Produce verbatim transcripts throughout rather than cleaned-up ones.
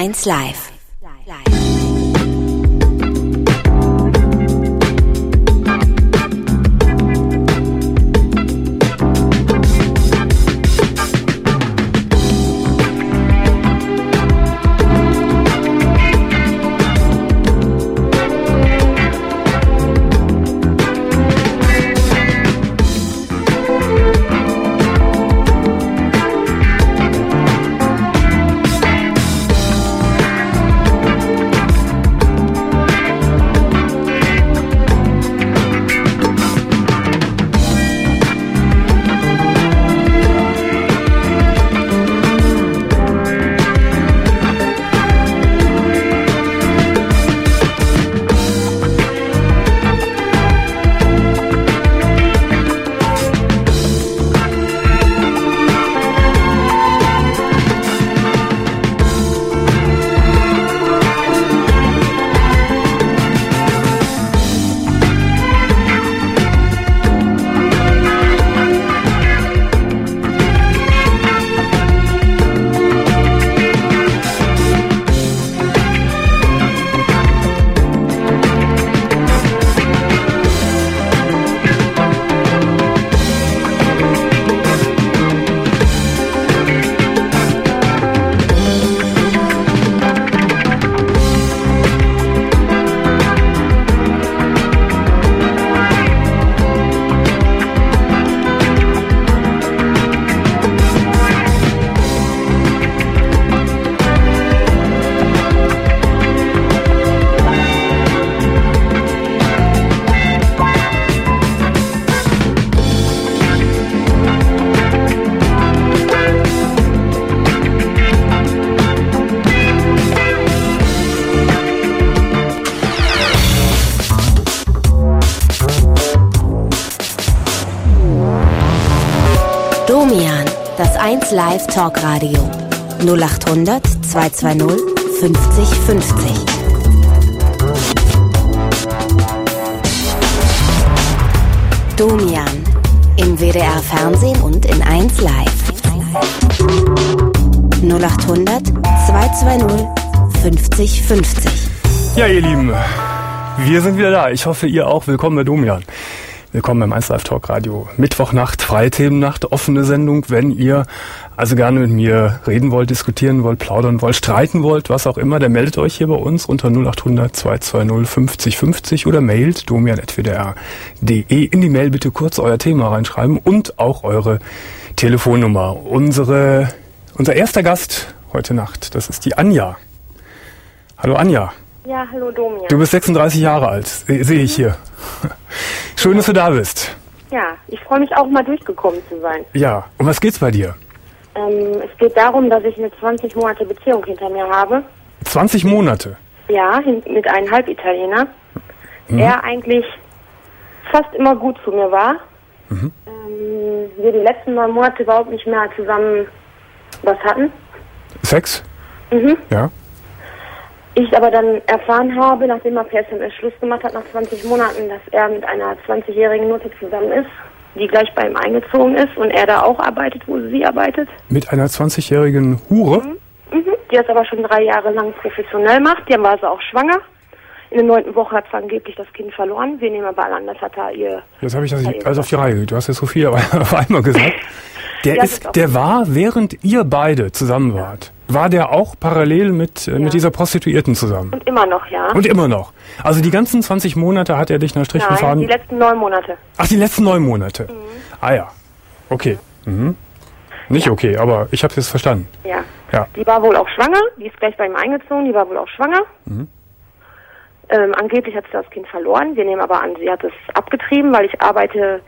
eins Live. Domian, das eins Live Talkradio. null acht hundert zweihundertzweißig fünfzig fünfzig. Domian, im W D R Fernsehen und in eins Live. null acht hundert zweihundertzweißig fünfzig fünfzig. Ja, ihr Lieben, wir sind wieder da. Ich hoffe, ihr auch. Willkommen bei Domian. Willkommen beim eins Live Talk Radio. Mittwochnacht, Freithemennacht, offene Sendung. Wenn ihr also gerne mit mir reden wollt, diskutieren wollt, plaudern wollt, streiten wollt, was auch immer, dann meldet euch hier bei uns unter null acht hundert zweihundertzweißig fünfzig fünfzig oder mailt domian at w d r punkt d e. In die Mail bitte kurz euer Thema reinschreiben und auch eure Telefonnummer. Unsere, unser erster Gast heute Nacht, das ist die Anja. Hallo Anja. Ja, hallo Domian. Du bist sechsunddreißig Jahre alt, sehe ich hier. Schön, dass du da bist. Ja, ich freue mich auch mal durchgekommen zu sein. Ja, um was geht's bei dir? Ähm, es geht darum, dass ich eine zwanzig Monate Beziehung hinter mir habe. zwanzig Monate? Ja, mit einem Halbitaliener. Mhm. Er eigentlich fast immer gut zu mir war. Mhm. Ähm, wir die letzten neun Monate überhaupt nicht mehr zusammen was hatten. Sex? Mhm. Ja. Ich aber dann erfahren habe, nachdem er per S M S Schluss gemacht hat, nach zwanzig Monaten, dass er mit einer zwanzigjährigen Nutte zusammen ist, die gleich bei ihm eingezogen ist und er da auch arbeitet, wo sie arbeitet. Mit einer zwanzigjährigen Hure? Mhm. Mhm. Die das aber schon drei Jahre lang professionell macht. Die war sie auch schwanger. In der neunten Woche hat sie angeblich das Kind verloren. Wir nehmen aber an, das hat er ihr... Jetzt habe ich das alles auf die Reihe. Du hast jetzt so viel auf einmal gesagt. Der, ja, ist, der war, während ihr beide zusammen wart, war der auch parallel mit, ja. mit dieser Prostituierten zusammen? Und immer noch, ja. Und immer noch. Also die ganzen zwanzig Monate hat er dich nach Strich und Faden... Nein, die letzten neun Monate. Ach, die letzten neun Monate. Mhm. Ah ja, okay. Mhm. Nicht ja. okay, aber ich habe es jetzt verstanden. Ja. ja. Die war wohl auch schwanger, die ist gleich bei ihm eingezogen, die war wohl auch schwanger. Mhm. Ähm, angeblich hat sie das Kind verloren. Wir nehmen aber an, sie hat es abgetrieben, weil ich arbeite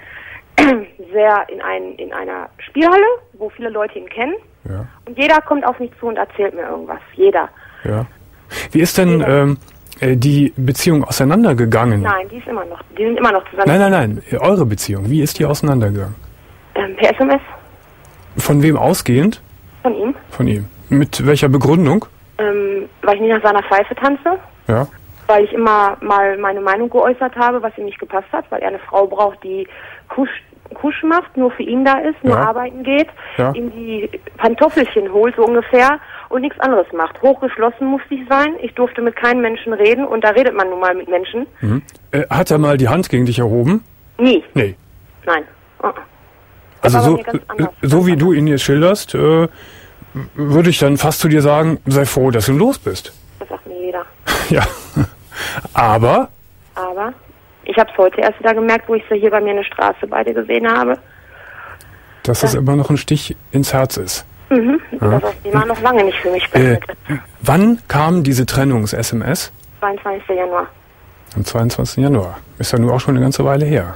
sehr in, ein, in einer Spielhalle, wo viele Leute ihn kennen. Ja. Und jeder kommt auf mich zu und erzählt mir irgendwas. Jeder. Ja. Wie ist denn ähm, die Beziehung auseinandergegangen? Nein, die ist immer noch. Die sind immer noch zusammen. Nein, nein, nein. Eure Beziehung. Wie ist die auseinandergegangen? Ähm, per S M S. Von wem ausgehend? Von ihm. Von ihm. Mit welcher Begründung? Ähm, weil ich nicht nach seiner Pfeife tanze. Ja. Weil ich immer mal meine Meinung geäußert habe, was ihm nicht gepasst hat, weil er eine Frau braucht, die Kusch, Kusch macht, nur für ihn da ist, nur ja. arbeiten geht, ja. ihm die Pantoffelchen holt, so ungefähr, und nichts anderes macht. Hochgeschlossen musste ich sein. Ich durfte mit keinem Menschen reden und da redet man nun mal mit Menschen. Mhm. Äh, hat er mal die Hand gegen dich erhoben? Nie. Nee. Nein. Uh-uh. Also so, äh, so wie du ihn jetzt schilderst, äh, würde ich dann fast zu dir sagen, sei froh, dass du los bist. Das sagt mir jeder. Ja. Aber? Aber ich habe es heute erst wieder gemerkt, wo ich sie hier bei mir in der Straße beide gesehen habe. Dass das immer noch ein Stich ins Herz ist. Mhm. Ja. Dass das Thema noch lange nicht für mich beendet ist. Äh, wann kam diese Trennungs-S M S? zweiundzwanzigsten Januar. Am zweiundzwanzigsten Januar. Ist ja nur auch schon eine ganze Weile her.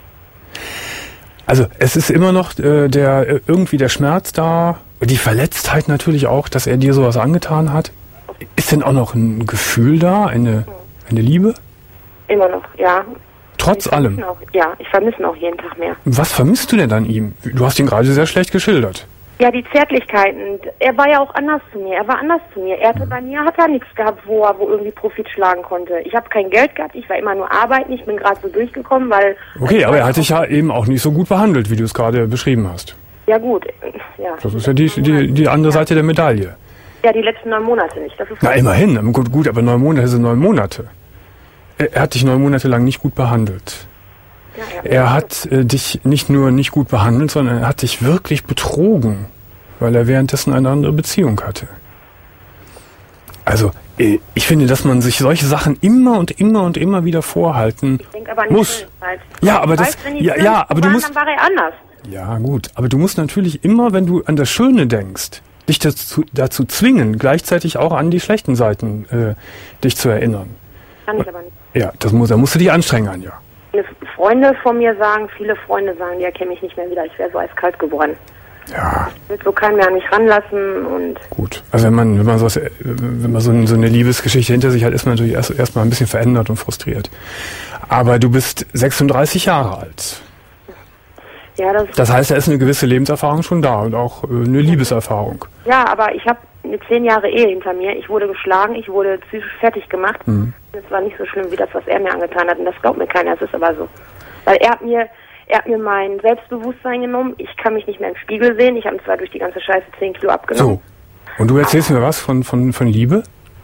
Also es ist immer noch äh, der äh, irgendwie der Schmerz da, die Verletztheit natürlich auch, dass er dir sowas angetan hat. Ist denn auch noch ein Gefühl da, eine, eine Liebe? Immer noch, ja. Trotz allem? Auch, ja, ich vermisse ihn auch jeden Tag mehr. Was vermisst du denn an ihm? Du hast ihn gerade sehr schlecht geschildert. Ja, die Zärtlichkeiten. Er war ja auch anders zu mir. Er war anders zu mir. Er hatte bei mir hat er nichts gehabt, wo er wo irgendwie Profit schlagen konnte. Ich habe kein Geld gehabt. Ich war immer nur arbeiten. Ich bin gerade so durchgekommen, weil... Okay, aber er hat dich ja eben auch nicht so gut behandelt, wie du es gerade beschrieben hast. Ja gut, ja. Das ist ja die, die, die andere Seite der Medaille. Ja, die letzten neun Monate nicht. Das ist Na, immerhin. Gut, gut, aber neun Monate sind neun Monate. Er, er hat dich neun Monate lang nicht gut behandelt. Ja, ja. Er hat äh, dich nicht nur nicht gut behandelt, sondern er hat dich wirklich betrogen, weil er währenddessen eine andere Beziehung hatte. Also, äh, ich finde, dass man sich solche Sachen immer und immer und immer wieder vorhalten ich denk aber nicht muss. Zeit. Ja, aber ich das, weiß, wenn die ja, ja, aber du waren, musst, dann war er anders. ja gut, aber du musst natürlich immer, wenn du an das Schöne denkst, dich dazu, dazu zwingen, gleichzeitig auch an die schlechten Seiten äh, dich zu erinnern. Kann ich aber nicht. Ja, das muss, da musst du dich anstrengen, Anja. Viele Freunde von mir sagen, viele Freunde sagen, die erkennen mich nicht mehr wieder, ich wäre so eiskalt geworden. Ja. Ich will so keinen mehr an mich ranlassen und... Gut, also wenn man, wenn man, sowas, wenn man so, ein, so eine Liebesgeschichte hinter sich hat, ist man natürlich erst erstmal ein bisschen verändert und frustriert. Aber du bist sechsunddreißig Jahre alt. Ja, das, Das heißt, da ist eine gewisse Lebenserfahrung schon da und auch äh, eine Liebeserfahrung. ja, aber ich habe eine zehn Jahre Ehe hinter mir. Ich wurde geschlagen, ich wurde psychisch fertig gemacht. Mhm. Das war nicht so schlimm wie das, was er mir angetan hat. Und das glaubt mir keiner, das ist aber so. Weil er hat mir, er hat mir mein Selbstbewusstsein genommen. Ich kann mich nicht mehr im Spiegel sehen. Ich habe zwar durch die ganze Scheiße zehn Kilo abgenommen. So. Und du erzählst mir was von, von, von Liebe?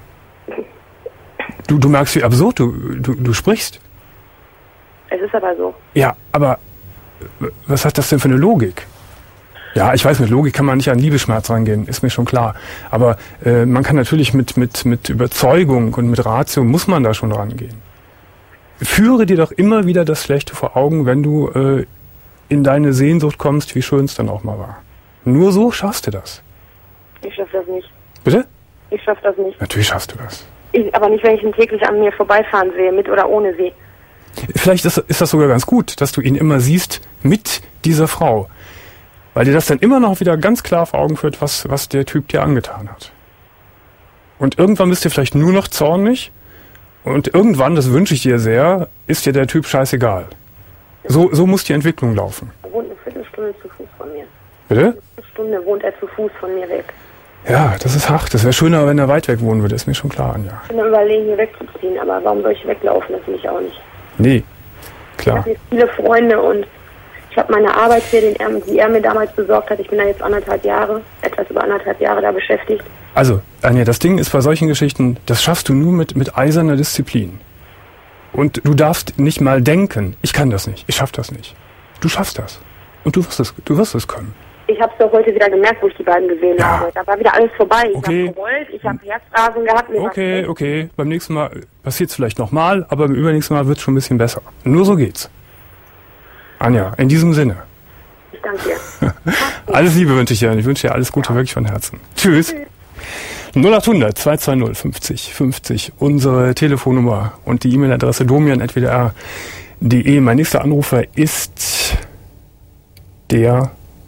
Du, du merkst, wie absurd du, du, du sprichst. Es ist aber so. Ja, aber was hat das denn für eine Logik? Ja, ich weiß, mit Logik kann man nicht an Liebesschmerz rangehen, ist mir schon klar. Aber äh, man kann natürlich mit, mit, mit Überzeugung und mit Ratio muss man da schon rangehen. Führe dir doch immer wieder das Schlechte vor Augen, wenn du äh, in deine Sehnsucht kommst, wie schön es dann auch mal war. Nur so schaffst du das. Ich schaffe das nicht. Bitte? Ich schaffe das nicht. Natürlich schaffst du das. Ich, aber nicht, wenn ich ihn täglich an mir vorbeifahren sehe, mit oder ohne sie. Vielleicht ist, ist das sogar ganz gut, dass du ihn immer siehst mit dieser Frau. Weil dir das dann immer noch wieder ganz klar vor Augen führt, was, was der Typ dir angetan hat. Und irgendwann bist du vielleicht nur noch zornig und irgendwann, das wünsche ich dir sehr, ist dir der Typ scheißegal. So, so muss die Entwicklung laufen. Er wohnt eine Viertelstunde zu Fuß von mir. Bitte? Eine Viertelstunde wohnt er zu Fuß von mir weg. Ja, das ist hart. Das wäre schöner, wenn er weit weg wohnen würde, ist mir schon klar, Anja. Ich bin am Überlegen, hier wegzuziehen, aber warum soll ich weglaufen? Das will ich auch nicht. Nee, Ich klar. habe hier viele Freunde und ich habe meine Arbeit hier, den er, die er mir damals besorgt hat. Ich bin da jetzt anderthalb Jahre, etwas über anderthalb Jahre da beschäftigt. Also, Anja, das Ding ist bei solchen Geschichten, das schaffst du nur mit, mit eiserner Disziplin. Und du darfst nicht mal denken, ich kann das nicht, ich schaff das nicht. Du schaffst das. Und du wirst es, du wirst es können. Ich habe es doch heute wieder gemerkt, wo ich die beiden gesehen Ja. habe. Da war wieder alles vorbei. Ich Okay. habe gerollt, ich habe Herzrasen gehabt. Mir war's Okay, schlecht. okay, beim nächsten Mal passiert es vielleicht nochmal, aber beim übernächsten Mal wird es schon ein bisschen besser. Nur so geht's. Anja, in diesem Sinne. Ich danke dir. Alles Liebe wünsche ich dir und ich wünsche dir alles Gute, wirklich von Herzen. Tschüss. null acht hundert zwei zwei null fünfzig fünfzig, unsere Telefonnummer und die E-Mail-Adresse domian at w d r punkt d e. Mein nächster Anrufer ist der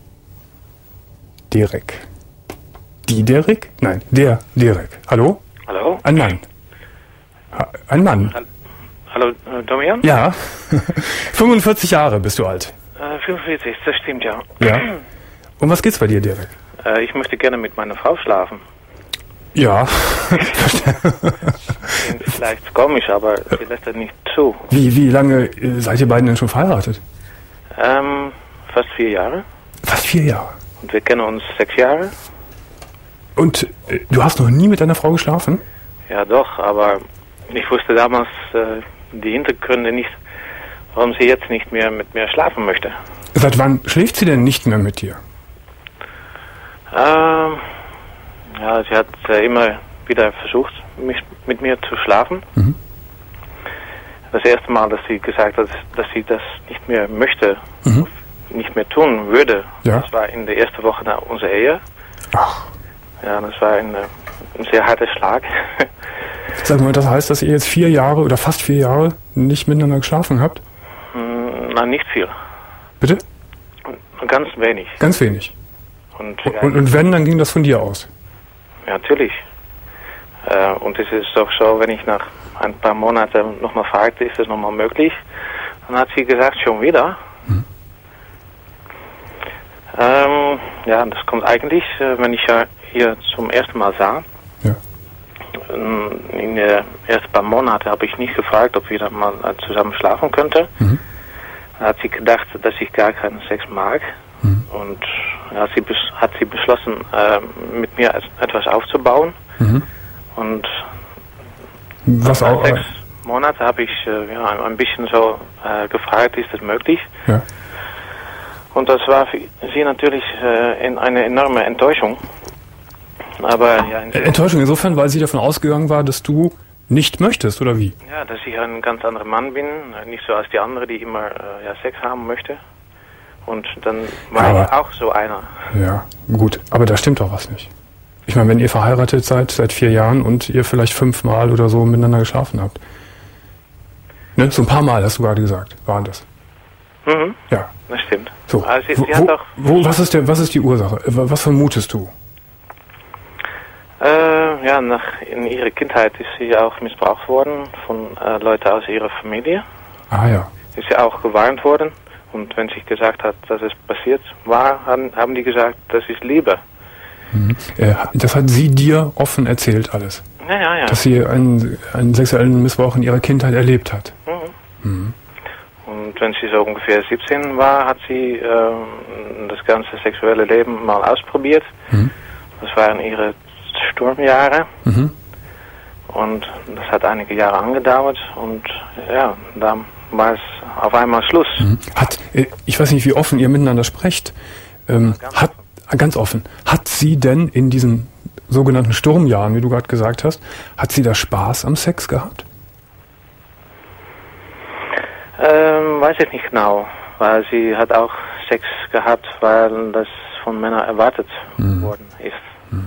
Derek. Die Derek? Nein, der Derek. Hallo? Hallo? Ein Mann. Ha- Ein Mann. Hallo, äh, Domian? Ja. fünfundvierzig Jahre bist du alt. Äh, fünfundvierzig, das stimmt ja. Ja. Um was geht's bei dir, Derek? Äh, ich möchte gerne mit meiner Frau schlafen. Ja. Klingt vielleicht komisch, aber sie lässt das nicht zu. Wie, wie lange äh, seid ihr beiden denn schon verheiratet? Ähm, fast vier Jahre. Fast vier Jahre. Und wir kennen uns sechs Jahre. Und äh, du hast noch nie mit deiner Frau geschlafen? Ja doch, aber ich wusste damals äh, die Hintergründe nicht, warum sie jetzt nicht mehr mit mir schlafen möchte. Seit wann schläft sie denn nicht mehr mit dir? Ähm, ja, sie hat äh, immer wieder versucht, mich, mit mir zu schlafen. Mhm. Das erste Mal, dass sie gesagt hat, dass sie das nicht mehr möchte, Mhm. nicht mehr tun würde, Ja. das war in der ersten Woche nach unserer Ehe. Ach. Ja, das war ein, äh, ein sehr harter Schlag. Sag mal, das heißt, dass ihr jetzt vier Jahre oder fast vier Jahre nicht miteinander geschlafen habt? Hm, na, nicht viel. Bitte? Und ganz wenig. Ganz wenig. Und, ja, Und, und wenn, dann ging das von dir aus? ja, natürlich. Äh, und es ist auch so, wenn ich nach ein paar Monaten nochmal fragte, ist das nochmal möglich? Dann hat sie gesagt, schon wieder. Mhm. Ähm, ja, das kommt eigentlich, äh, wenn ich ja hier zum ersten Mal sah. Ja. Ähm, in den ersten paar Monaten habe ich nicht gefragt, ob wir dann mal äh, zusammen schlafen könnten. Mhm. Dann hat sie gedacht, dass ich gar keinen Sex mag. Mhm. Und hat sie, bes- hat sie beschlossen, äh, mit mir es- etwas aufzubauen. Mhm. Und Was nach auch? sechs Monate habe ich äh, ja, ein, ein bisschen so äh, gefragt, ist das möglich? Ja. Und das war für sie natürlich äh, in eine enorme Enttäuschung. Aber ja, in Enttäuschung insofern, weil sie davon ausgegangen war, dass du nicht möchtest, oder wie? ja, dass ich ein ganz anderer Mann bin, äh, nicht so als die andere, die immer äh, ja, Sex haben möchte. Und dann war Aber- ich auch so einer. Ja, gut, aber da stimmt doch was nicht. Ich meine, wenn ihr verheiratet seid seit vier Jahren und ihr vielleicht fünfmal oder so miteinander geschlafen habt. Ne? So ein paar Mal, hast du gerade gesagt, waren das. Mhm, Ja. das stimmt. So. Also sie, wo, sie hat auch, wo, was, ist der, was ist die Ursache? Äh, Was vermutest du? äh, ja, nach, in ihrer Kindheit ist sie auch missbraucht worden von äh, Leuten aus ihrer Familie. Ah ja. Ist sie auch gewarnt worden. Und wenn sie gesagt hat, dass es passiert war, haben, haben die gesagt, das ist Liebe. Mhm. Äh, das hat sie dir offen erzählt alles. Ja, ja, ja. Dass sie einen, einen sexuellen Missbrauch in ihrer Kindheit erlebt hat. Mhm. Mhm. Und wenn sie so ungefähr siebzehn war, hat sie ähm, das ganze sexuelle Leben mal ausprobiert. Mhm. Das waren ihre Sturmjahre. Mhm. Und das hat einige Jahre angedauert. Und ja, da war es auf einmal Schluss. Mhm. Hat, äh, ich weiß nicht, wie offen ihr miteinander sprecht. Ähm, Ganz hat, ah, ganz offen. Hat sie denn in diesen sogenannten Sturmjahren, wie du gerade gesagt hast, hat sie da Spaß am Sex gehabt? Ähm, weiß ich nicht genau, weil sie hat auch Sex gehabt, weil das von Männern erwartet Mhm. worden ist.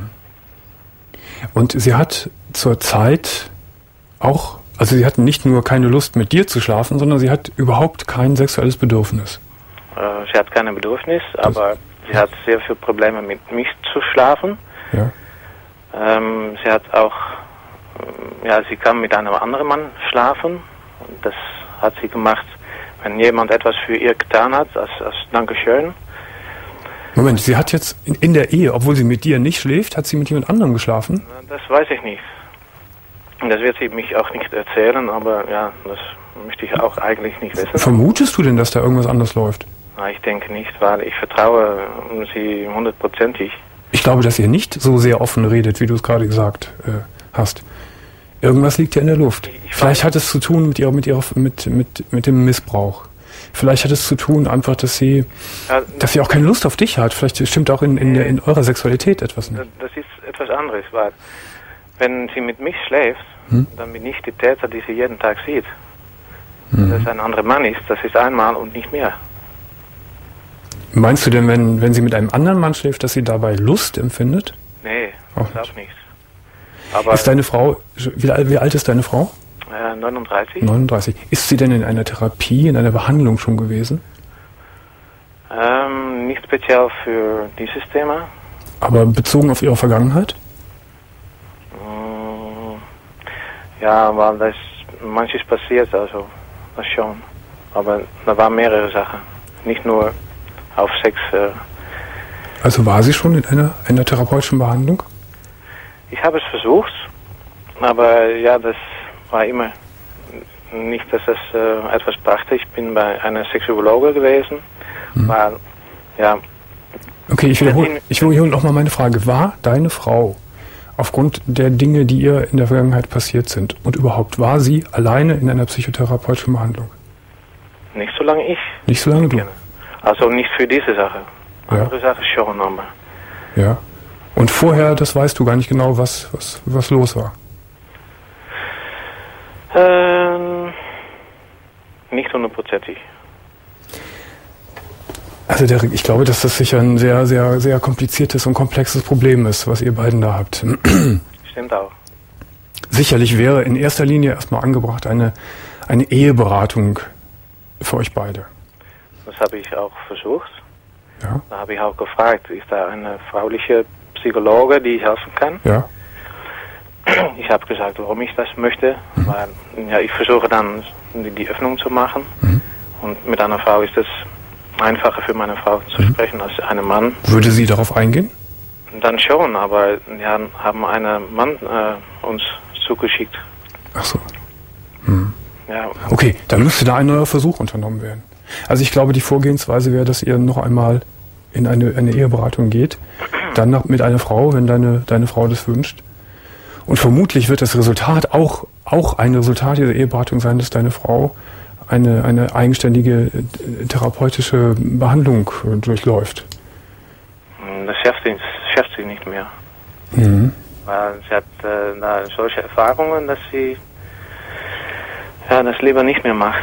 Und sie hat zur Zeit auch, also sie hat nicht nur keine Lust mit dir zu schlafen, sondern sie hat überhaupt kein sexuelles Bedürfnis. Äh, sie hat keine Bedürfnis, aber sie hat sehr viele Probleme mit mich zu schlafen. Ja. Ähm, sie hat auch, ähm, ja, sie kann mit einem anderen Mann schlafen. Und das hat sie gemacht, wenn jemand etwas für ihr getan hat, als, als Dankeschön. Moment, sie hat jetzt in, in der Ehe, obwohl sie mit dir nicht schläft, hat sie mit jemand anderem geschlafen? Das weiß ich nicht. Das wird sie mich auch nicht erzählen, aber ja, das möchte ich auch eigentlich nicht wissen. Vermutest du denn, dass da irgendwas anders läuft? Na, ich denke nicht, weil ich vertraue sie hundertprozentig. Ich glaube, dass ihr nicht so sehr offen redet, wie du es gerade gesagt äh, hast. Irgendwas liegt ja in der Luft. Ich- ich Vielleicht weiß- hat es zu tun mit ihrer, mit ihrer, mit, mit, mit dem Missbrauch. Vielleicht hat es zu tun einfach, dass sie, Ja, dass sie auch keine Lust auf dich hat. Vielleicht stimmt auch in, in, der, in eurer Sexualität etwas nicht. das ist etwas anderes, weil wenn sie mit mich schläft, Hm? dann bin ich die Täter, die sie jeden Tag sieht. Mhm. Dass ein anderer Mann ist, das ist einmal und nicht mehr. Meinst du denn, wenn, wenn sie mit einem anderen Mann schläft, dass sie dabei Lust empfindet? Nee, Auch das auch nicht. Aber Ist deine Frau, wie, alt- wie alt ist deine Frau? äh, neununddreißig? neununddreißig. Ist sie denn in einer Therapie, in einer Behandlung schon gewesen? Ähm, nicht speziell für dieses Thema. Aber bezogen auf ihre Vergangenheit? Mm, ja, weil das manches passiert, also das schon. Aber da waren mehrere Sachen. Nicht nur auf Sex. Äh. Also war sie schon in einer, einer therapeutischen Behandlung? Ich habe es versucht, aber ja, das war immer nicht, dass das äh, etwas brachte. Ich bin bei einer Sexologe gewesen, Mhm. weil ja, Okay, ich wiederhole, ich wiederhole nochmal meine Frage. War deine Frau aufgrund der Dinge, die ihr in der Vergangenheit passiert sind und überhaupt, war sie alleine in einer psychotherapeutischen Behandlung? Nicht solange ich. Nicht solange du? Also nicht für diese Sache. Andere Ja. Sache schon, aber. Ja. Und vorher, das weißt du gar nicht genau, was, was, was los war? Ähm, nicht hundertprozentig. Also Derek, ich glaube, dass das sicher ein sehr, sehr, sehr kompliziertes und komplexes Problem ist, was ihr beiden da habt. Stimmt auch. Sicherlich wäre in erster Linie erstmal angebracht eine, eine Eheberatung für euch beide. Das habe ich auch versucht. Ja, Da habe ich auch gefragt, ist da eine frauliche Psychologe, die helfen kann? ja, Ich habe gesagt, warum ich das möchte. Mhm. Weil, ja, ich versuche dann die, die Öffnung zu machen. Mhm. Und mit einer Frau ist es einfacher für meine Frau zu Mhm. sprechen als einem Mann. Würde sie darauf eingehen? Dann schon, aber wir haben einen Mann äh, uns zugeschickt. Ach so. Hm. Ja, Okay, dann müsste da ein neuer Versuch unternommen werden. Also ich glaube, die Vorgehensweise wäre, dass ihr noch einmal in eine, eine Eheberatung geht, dann noch mit einer Frau, wenn deine, deine Frau das wünscht. Und vermutlich wird das Resultat auch, auch ein Resultat dieser Eheberatung sein, dass deine Frau eine, eine eigenständige äh, therapeutische Behandlung äh, durchläuft. das schafft sie, schafft sie nicht mehr. Mhm. Weil sie hat äh, da solche Erfahrungen, dass sie ja, das lieber nicht mehr macht.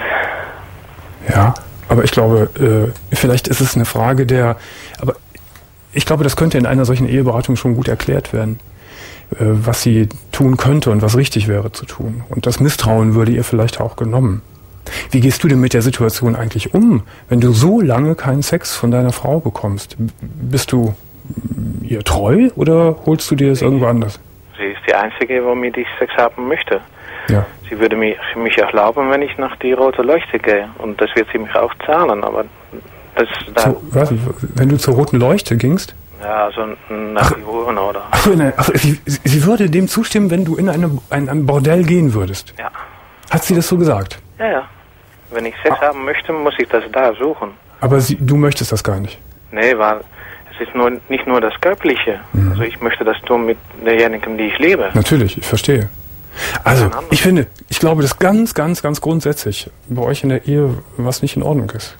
Ja, aber ich glaube, äh, vielleicht ist es eine Frage der, aber ich glaube, das könnte in einer solchen Eheberatung schon gut erklärt werden, äh, was sie tun könnte und was richtig wäre zu tun. Und das Misstrauen würde ihr vielleicht auch genommen. Wie gehst du denn mit der Situation eigentlich um, wenn du so lange keinen Sex von deiner Frau bekommst? B- Bist du mm, ihr treu oder holst du dir das irgendwo anders? Sie ist die Einzige, womit ich Sex haben möchte. Ja. Sie würde mich, mich erlauben, wenn ich nach die rote Leuchte gehe. Und das wird sie mich auch zahlen, aber das da, Zu, was, wenn du zur roten Leuchte gingst? ja, also nach die Uhren oder. Ach, so, nein, ach, sie, sie würde dem zustimmen, wenn du in eine, ein, ein Bordell gehen würdest. Ja. Hat sie das so gesagt? Ja, ja. Wenn ich Sex haben möchte, muss ich das da suchen. Aber sie, du möchtest das gar nicht. Nee, weil es ist nur, nicht nur das Körperliche. Mhm. Also ich möchte das tun mit derjenigen, die ich liebe. Natürlich, ich verstehe. Also, ich finde, ich glaube, dass ganz, ganz, ganz grundsätzlich bei euch in der Ehe was nicht in Ordnung ist.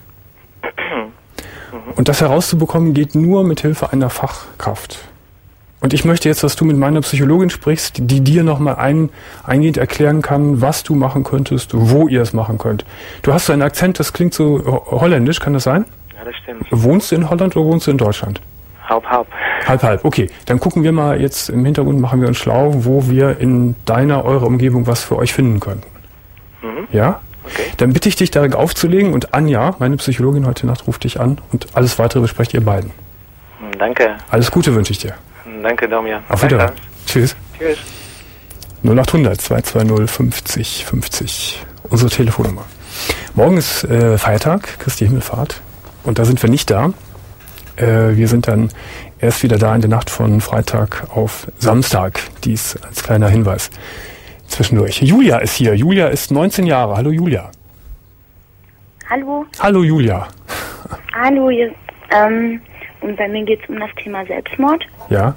Und das herauszubekommen geht nur mit Hilfe einer Fachkraft. Und ich möchte jetzt, dass du mit meiner Psychologin sprichst, die dir nochmal ein, eingehend erklären kann, was du machen könntest, wo ihr es machen könnt. Du hast so einen Akzent, das klingt so ho- holländisch, kann das sein? Ja, das stimmt. Wohnst du in Holland oder wohnst du in Deutschland? Halb, halb. Halb, halb. Okay, dann gucken wir mal jetzt im Hintergrund, machen wir uns schlau, wo wir in deiner, eurer Umgebung was für euch finden könnten. Mhm. Ja? Okay. Dann bitte ich dich, direkt aufzulegen und Anja, meine Psychologin heute Nacht, ruft dich an und alles weitere besprecht ihr beiden. Danke. Alles Gute wünsche ich dir. Danke, Domian. Auf Wiedersehen. Tschüss. Tschüss. null achthundert zwei zwei null fünfzig fünfzig. Unsere Telefonnummer. Morgen ist äh, Feiertag, Christi Himmelfahrt. Und da sind wir nicht da. Äh, wir sind dann erst wieder da in der Nacht von Freitag auf Samstag. Dies als kleiner Hinweis zwischendurch. Julia ist hier. Julia ist neunzehn Jahre. Hallo Julia. Hallo. Hallo Julia. Hallo, ihr, ähm, und bei mir geht es um das Thema Selbstmord. Ja?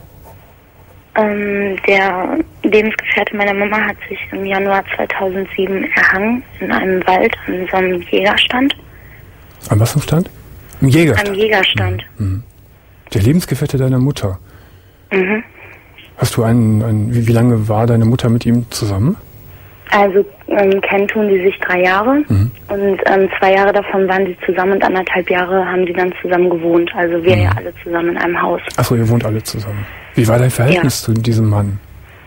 Ähm, der Lebensgefährte meiner Mama hat sich im Januar zweitausendsieben erhangen in einem Wald an so einem Jägerstand. An was im Stand? Im Jägerstand. Am Jägerstand. Mhm. Der Lebensgefährte deiner Mutter. Mhm. Hast du einen, einen wie, wie lange war deine Mutter mit ihm zusammen? Also ähm, kennen tun die sich drei Jahre Mhm. und ähm, zwei Jahre davon waren sie zusammen und anderthalb Jahre haben sie dann zusammen gewohnt. Also wir Mhm. ja alle zusammen in einem Haus. Achso, ihr wohnt alle zusammen. Wie war dein Verhältnis zu diesem Mann?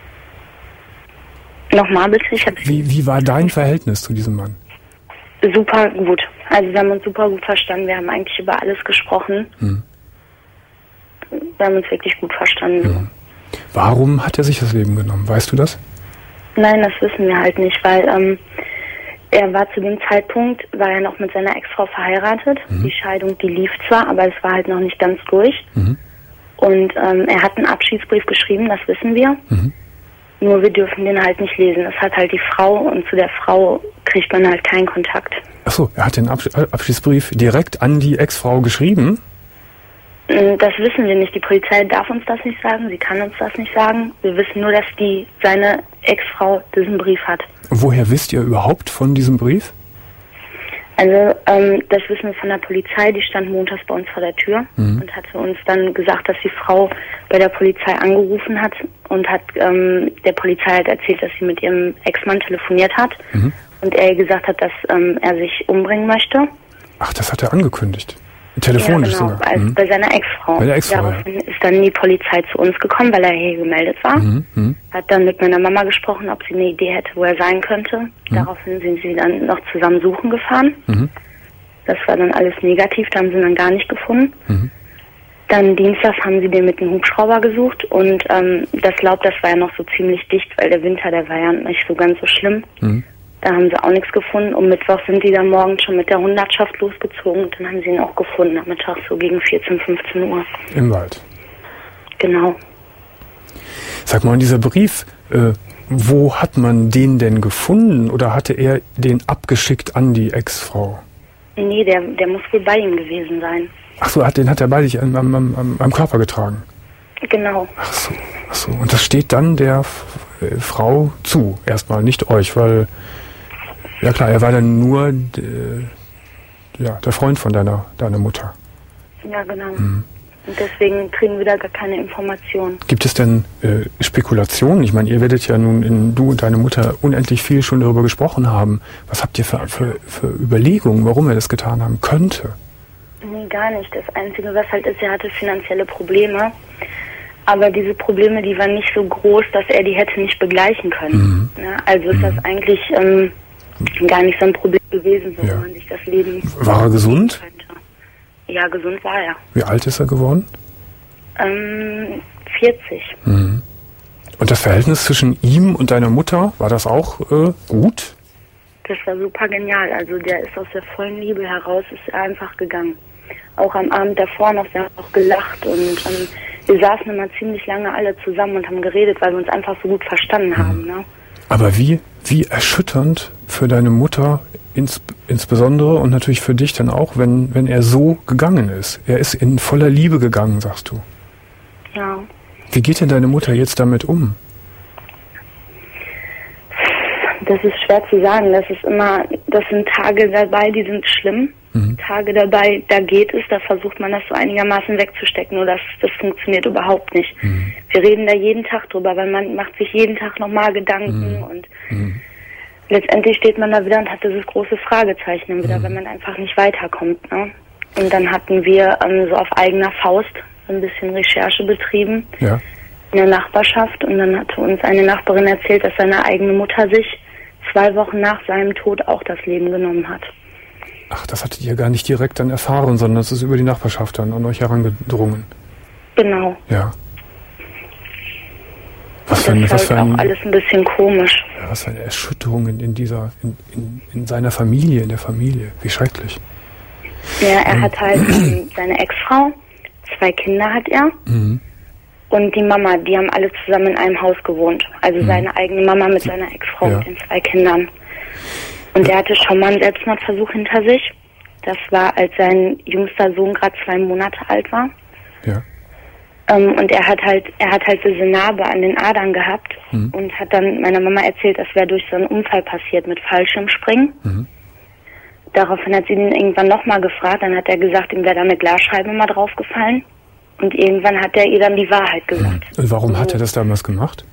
Nochmal bitte, ich habe Wie, wie war dein Verhältnis zu diesem Mann? super gut. Also wir haben uns super gut verstanden. Wir haben eigentlich über alles gesprochen. Mhm. Wir haben uns wirklich gut verstanden. Mhm. Warum hat er sich das Leben genommen? Weißt du das? Nein, das wissen wir halt nicht, weil ähm, er war zu dem Zeitpunkt, war er noch mit seiner Ex-Frau verheiratet. Mhm. Die Scheidung, die lief zwar, aber es war halt noch nicht ganz durch. Mhm. Und ähm, er hat einen Abschiedsbrief geschrieben, das wissen wir. Mhm. Nur wir dürfen den halt nicht lesen. Das hat halt die Frau und zu der Frau kriegt man halt keinen Kontakt. Achso, er hat den Absch Abschiedsbrief direkt an die Ex-Frau geschrieben? Das wissen wir nicht. Die Polizei darf uns das nicht sagen. Sie kann uns das nicht sagen. Wir wissen nur, dass die seine Ex-Frau diesen Brief hat. Woher wisst ihr überhaupt von diesem Brief? Also ähm, das wissen wir von der Polizei. Die stand montags bei uns vor der Tür mhm. und hatte uns dann gesagt, dass die Frau bei der Polizei angerufen hat und hat ähm, der Polizei halt erzählt, dass sie mit ihrem Ex-Mann telefoniert hat mhm. und er gesagt hat, dass ähm, er sich umbringen möchte. Ach, das hat er angekündigt? Telefonisch ja, genau, sogar? Also mhm. bei seiner Ex-Frau. Bei der Ex-Frau, Daraufhin ja. ist dann die Polizei zu uns gekommen, weil er hier gemeldet war. Mhm. Mhm. Hat dann mit meiner Mama gesprochen, ob sie eine Idee hätte, wo er sein könnte. Mhm. Daraufhin sind sie dann noch zusammen suchen gefahren. Mhm. Das war dann alles negativ, da haben sie ihn dann gar nicht gefunden. Mhm. Dann dienstags haben sie den mit dem Hubschrauber gesucht und ähm, das Laub, das war ja noch so ziemlich dicht, weil der Winter, der war ja nicht so ganz so schlimm. Mhm. Da haben sie auch nichts gefunden. Um Mittwoch sind die dann morgens schon mit der Hundertschaft losgezogen und dann haben sie ihn auch gefunden, nachmittags so gegen vierzehn, fünfzehn Uhr. Im Wald? Genau. Sag mal, dieser Brief, äh, wo hat man den denn gefunden oder hatte er den abgeschickt an die Ex-Frau? Nee, der, der muss wohl bei ihm gewesen sein. Ach so, den hat er bei sich am, am, am, am Körper getragen? Genau. Ach so, ach so. Und das steht dann der F- äh, Frau zu, erstmal, nicht euch, weil... Ja klar, er war dann nur äh, ja, der Freund von deiner, deiner Mutter. Ja, genau. Mhm. Und deswegen kriegen wir da gar keine Informationen. Gibt es denn äh, Spekulationen? Ich meine, ihr werdet ja nun, in, du und deine Mutter, unendlich viel schon darüber gesprochen haben. Was habt ihr für, für, für Überlegungen, warum er das getan haben könnte? Nee, gar nicht. Das Einzige, was halt ist, er hatte finanzielle Probleme. Aber diese Probleme, die waren nicht so groß, dass er die hätte nicht begleichen können. Mhm. Ja, also ist mhm. das eigentlich... Ähm, gar nicht so ein Problem gewesen, so ja. man sich das Leben... War er gesund? Könnte. Ja, gesund war er. Wie alt ist er geworden? Ähm, vierzig. Mhm. Und das Verhältnis zwischen ihm und deiner Mutter, war das auch äh, gut? Das war super genial. Also der ist aus der vollen Liebe heraus, ist er einfach gegangen. Auch am Abend davor noch, wir haben auch gelacht und ähm, wir saßen immer ziemlich lange alle zusammen und haben geredet, weil wir uns einfach so gut verstanden mhm. haben, ne? Aber wie, wie erschütternd für deine Mutter ins, insbesondere und natürlich für dich dann auch, wenn, wenn er so gegangen ist. Er ist in voller Liebe gegangen, sagst du. Ja. Wie geht denn deine Mutter jetzt damit um? Das ist schwer zu sagen. Das ist immer, das sind Tage dabei, die sind schlimm. Mhm. Tage dabei, da geht es, da versucht man das so einigermaßen wegzustecken. Nur das, das funktioniert überhaupt nicht. Mhm. Wir reden da jeden Tag drüber, weil man macht sich jeden Tag nochmal Gedanken mhm. und mhm. letztendlich steht man da wieder und hat dieses große Fragezeichen wieder, mhm. wenn man einfach nicht weiterkommt. Ne? Und dann hatten wir ähm, so auf eigener Faust so ein bisschen Recherche betrieben ja. in der Nachbarschaft und dann hatte uns eine Nachbarin erzählt, dass seine eigene Mutter sich zwei Wochen nach seinem Tod auch das Leben genommen hat. Ach, das hattet ihr gar nicht direkt dann erfahren, sondern es ist über die Nachbarschaft dann an euch herangedrungen. Genau. Ja. Was für ein, das was ist für halt ein, auch alles ein bisschen komisch. Ja, was für eine Erschütterung in, in dieser, in, in, in seiner Familie, in der Familie. Wie schrecklich. Ja, er ähm. hat halt ähm, seine Ex-Frau, zwei Kinder hat er. Mhm. Und die Mama, die haben alle zusammen in einem Haus gewohnt. Also mhm. seine eigene Mama mit seiner Ex-Frau, ja. mit den zwei Kindern. Und er hatte schon mal einen Selbstmordversuch hinter sich. Das war, als sein jüngster Sohn gerade zwei Monate alt war. Ja. Ähm, und er hat halt, er hat halt diese Narbe an den Adern gehabt mhm. und hat dann meiner Mama erzählt, das wäre durch so einen Unfall passiert mit Fallschirmspringen. Mhm. Daraufhin hat sie ihn irgendwann nochmal gefragt. Dann hat er gesagt, ihm wäre da eine Glasscheibe mal draufgefallen. Und irgendwann hat er ihr dann die Wahrheit gesagt. Und warum hat er das damals gemacht?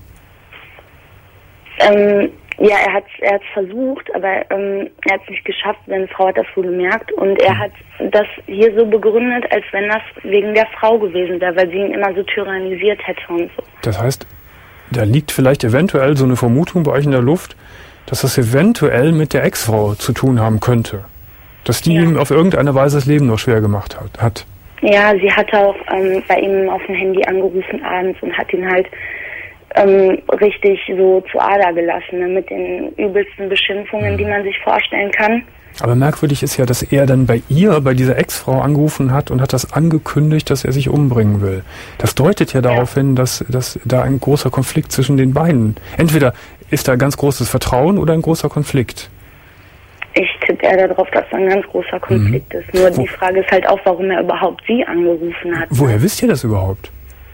Ähm, ja, er hat er hat's versucht, aber ähm, er hat es nicht geschafft. Seine Frau hat das wohl gemerkt. Und er hat das hier so begründet, als wenn das wegen der Frau gewesen wäre, weil sie ihn immer so tyrannisiert hätte und so. Das heißt, da liegt vielleicht eventuell so eine Vermutung bei euch in der Luft, dass das eventuell mit der Ex-Frau zu tun haben könnte. Dass die ja. ihm auf irgendeine Weise das Leben noch schwer gemacht hat. hat. Ja, sie hat auch ähm, bei ihm auf dem Handy angerufen abends und hat ihn halt ähm, richtig so zu Ader gelassen, ne, mit den übelsten Beschimpfungen, mhm. die man sich vorstellen kann. Aber merkwürdig ist ja, dass er dann bei ihr, bei dieser Ex-Frau angerufen hat und hat das angekündigt, dass er sich umbringen will. Das deutet ja darauf ja. hin, dass, dass da ein großer Konflikt zwischen den beiden. Entweder ist da ganz großes Vertrauen oder ein großer Konflikt. Ich tippe eher darauf, dass da ein ganz großer Konflikt mhm. ist. Nur Wo? Die Frage ist halt auch, warum er überhaupt sie angerufen hat. Woher wisst ihr das überhaupt?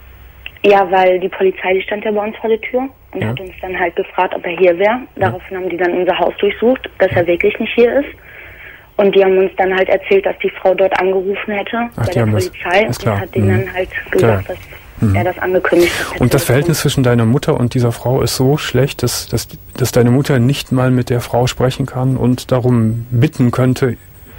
Ja, weil die Polizei, die stand ja bei uns vor der Tür und ja. hat uns dann halt gefragt, ob er hier wäre. Daraufhin ja. haben die dann unser Haus durchsucht, dass er wirklich nicht hier ist. Und die haben uns dann halt erzählt, dass die Frau dort angerufen hätte Ach, bei der Polizei. Das, und hat denen mhm. dann halt gesagt, klar. dass mhm. er das angekündigt hat. Und das Verhältnis zwischen deiner Mutter und dieser Frau ist so schlecht, dass, dass, dass deine Mutter nicht mal mit der Frau sprechen kann und darum bitten könnte,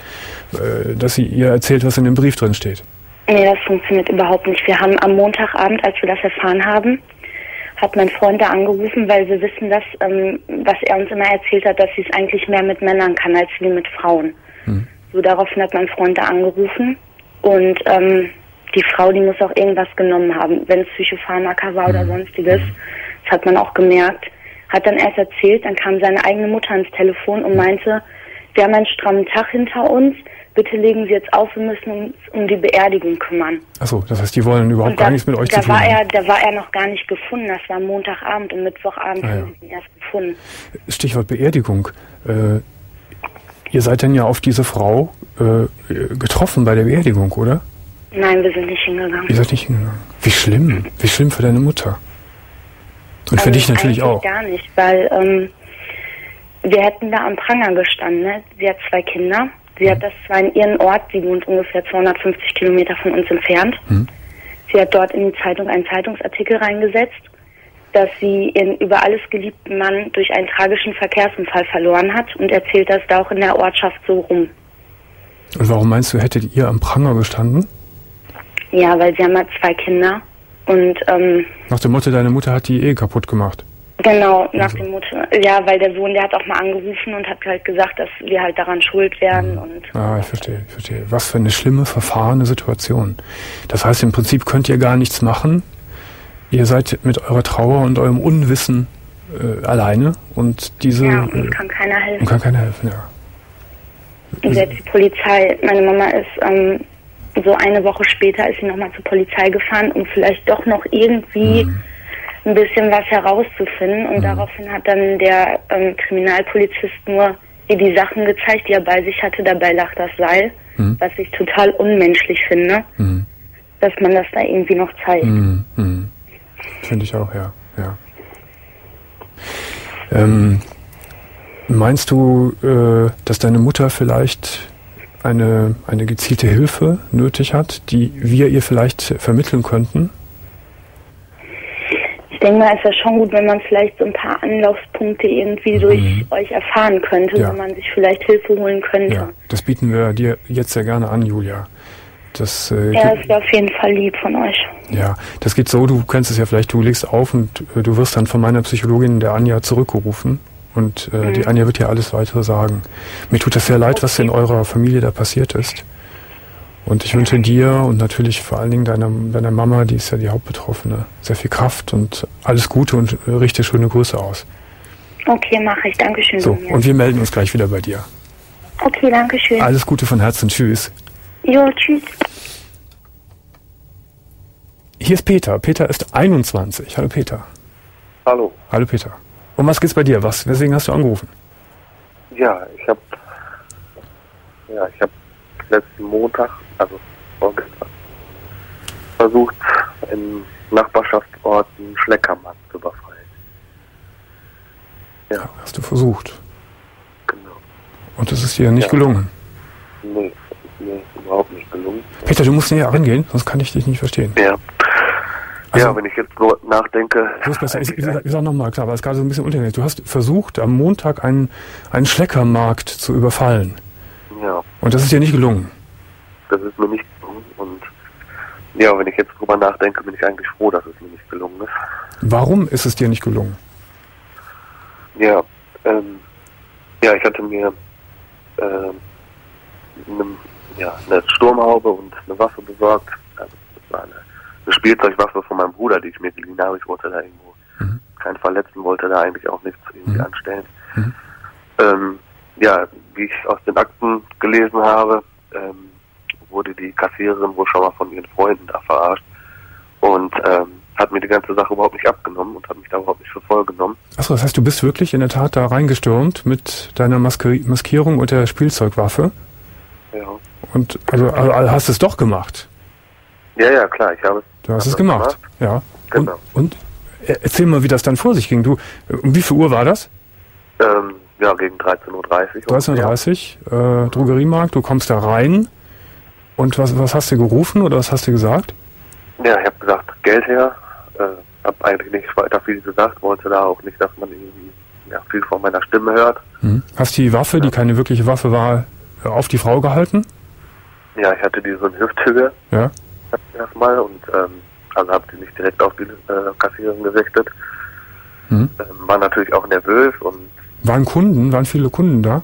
äh, dass sie ihr erzählt, was in dem Brief drin steht. Nee, das funktioniert überhaupt nicht. Wir haben am Montagabend, als wir das erfahren haben, hat mein Freund da angerufen, weil wir wissen, dass, ähm, was er uns immer erzählt hat, dass sie es eigentlich mehr mit Männern kann, als wie mit Frauen. Hm. So, daraufhin hat mein Freund da angerufen und ähm, die Frau, die muss auch irgendwas genommen haben, wenn es Psychopharmaka war oder sonstiges. Das hat man auch gemerkt. Hat dann erst erzählt, dann kam seine eigene Mutter ans Telefon und meinte, wir haben einen strammen Tag hinter uns, bitte legen Sie jetzt auf, wir müssen uns um die Beerdigung kümmern. Achso, das heißt, die wollen überhaupt da, gar nichts mit euch da zu tun war haben. er, Da war er noch gar nicht gefunden, das war Montagabend und Mittwochabend ah, ja. haben sie ihn erst gefunden. Stichwort Beerdigung. Äh, ihr seid denn ja auf diese Frau äh, getroffen bei der Beerdigung, oder? Nein, wir sind nicht hingegangen. Ihr seid nicht hingegangen. Wie schlimm. Wie schlimm für deine Mutter. Und für ähm, dich natürlich auch. Gar nicht, weil ähm, wir hätten da am Pranger gestanden. Ne? Sie hat zwei Kinder. Sie hat das zwar in ihren Ort, sie wohnt ungefähr zweihundertfünfzig Kilometer von uns entfernt. Hm. Sie hat dort in die Zeitung einen Zeitungsartikel reingesetzt, dass sie ihren über alles geliebten Mann durch einen tragischen Verkehrsunfall verloren hat und erzählt das da auch in der Ortschaft so rum. Und warum meinst du, hättet ihr am Pranger gestanden? Ja, weil sie haben halt zwei Kinder und ähm, nach dem Motto, deine Mutter hat die Ehe kaputt gemacht. Genau, nach also. dem Motto, ja, weil der Sohn, der hat auch mal angerufen und hat halt gesagt, dass wir halt daran schuld werden. Mhm. Und ah, ich verstehe, ich verstehe. Was für eine schlimme, verfahrene Situation. Das heißt, im Prinzip könnt ihr gar nichts machen. Ihr seid mit eurer Trauer und eurem Unwissen äh, alleine und diese... Ja, und kann keiner helfen. Und kann keiner helfen, ja. Und selbst die Polizei, meine Mama ist... Ähm, so eine Woche später ist sie nochmal zur Polizei gefahren, um vielleicht doch noch irgendwie mhm. ein bisschen was herauszufinden. Und mhm. daraufhin hat dann der ähm, Kriminalpolizist nur ihr die Sachen gezeigt, die er bei sich hatte. Dabei lag das Seil, mhm. was ich total unmenschlich finde, mhm. dass man das da irgendwie noch zeigt. Mhm. Mhm. Finde ich auch, ja. ja. Ähm, meinst du, äh, dass deine Mutter vielleicht... Eine, eine gezielte Hilfe nötig hat, die wir ihr vielleicht vermitteln könnten? Ich denke mal, es wäre schon gut, wenn man vielleicht so ein paar Anlaufspunkte irgendwie mhm. durch euch erfahren könnte, ja. wenn man sich vielleicht Hilfe holen könnte. Ja, das bieten wir dir jetzt sehr gerne an, Julia. Das, äh, ja, das wäre auf jeden Fall lieb von euch. Ja, das geht so, du kennst es ja vielleicht, du legst auf und äh, du wirst dann von meiner Psychologin, der Anja, zurückgerufen. Und äh, mhm. die Anja wird ja alles Weitere sagen. Mir tut das sehr leid, was in eurer Familie da passiert ist. Und ich wünsche dir und natürlich vor allen Dingen deiner, deiner Mama, die ist ja die Hauptbetroffene, sehr viel Kraft und alles Gute und äh, richte schöne Grüße aus. Okay, mache ich. Dankeschön. So, und wir melden uns gleich wieder bei dir. Okay, danke schön. Alles Gute von Herzen. Tschüss. Jo, tschüss. Hier ist Peter. Peter ist einundzwanzig. Hallo Peter. Hallo. Hallo Peter. Um was geht's bei dir? Was? Weswegen hast du angerufen? Ja, ich habe ja, ich habe letzten Montag, also vorgestern, versucht, im Nachbarschaftsort einen Schleckermarkt zu überfallen. Ja. Hast du versucht? Genau. Und das ist dir nicht ja. gelungen? Nee, das ist mir überhaupt nicht gelungen. Peter, du musst näher rangehen, sonst kann ich dich nicht verstehen. Ja. Also, ja, wenn ich jetzt so nachdenke... So ist besser. Ich, ich, ich sag nochmal, klar, aber es ist gerade so ein bisschen untergängig. Du hast versucht, am Montag einen, einen Schleckermarkt zu überfallen. Ja. Und das ist dir nicht gelungen? Das ist mir nicht gelungen. Und ja, wenn ich jetzt drüber nachdenke, bin ich eigentlich froh, dass es mir nicht gelungen ist. Warum ist es dir nicht gelungen? Ja, ähm, ja, ich hatte mir ähm, eine, ja, eine Sturmhaube und eine Waffe besorgt. Also, das war eine eine Spielzeugwaffe von meinem Bruder, die ich mir geliehen habe. Ich wollte da irgendwo mhm. keinen verletzen, wollte da eigentlich auch nichts irgendwie mhm. anstellen. Mhm. Ähm, ja, wie ich aus den Akten gelesen habe, ähm, wurde die Kassiererin wohl schon mal von ihren Freunden da verarscht. Und ähm, hat mir die ganze Sache überhaupt nicht abgenommen und hat mich da überhaupt nicht für voll genommen. Achso, das heißt, du bist wirklich in der Tat da reingestürmt mit deiner Maske- Maskierung und der Spielzeugwaffe? Ja. Und also, also hast es doch gemacht? Ja, ja, klar, ich habe es. Du hast es gemacht, gemacht, ja. Genau. Und, und erzähl mal, wie das dann vor sich ging. Du, um wie viel Uhr war das? Ähm, ja, gegen dreizehn Uhr dreißig. dreizehn Uhr dreißig, äh, Drogeriemarkt, du kommst da rein. Und was, was hast du gerufen oder was hast du gesagt? Ja, ich habe gesagt, Geld her. Äh, habe eigentlich nicht weiter viel gesagt, wollte da auch nicht, dass man irgendwie ja, viel von meiner Stimme hört. Hm. Hast die Waffe, ja. die keine wirkliche Waffe war, auf die Frau gehalten? Ja, ich hatte die so in Hüfthöhe. Ja. Erstmal und ähm, also habe die nicht direkt auf die äh, Kassiererin gerichtet. Hm. Ähm, war natürlich auch nervös und waren Kunden, waren viele Kunden da?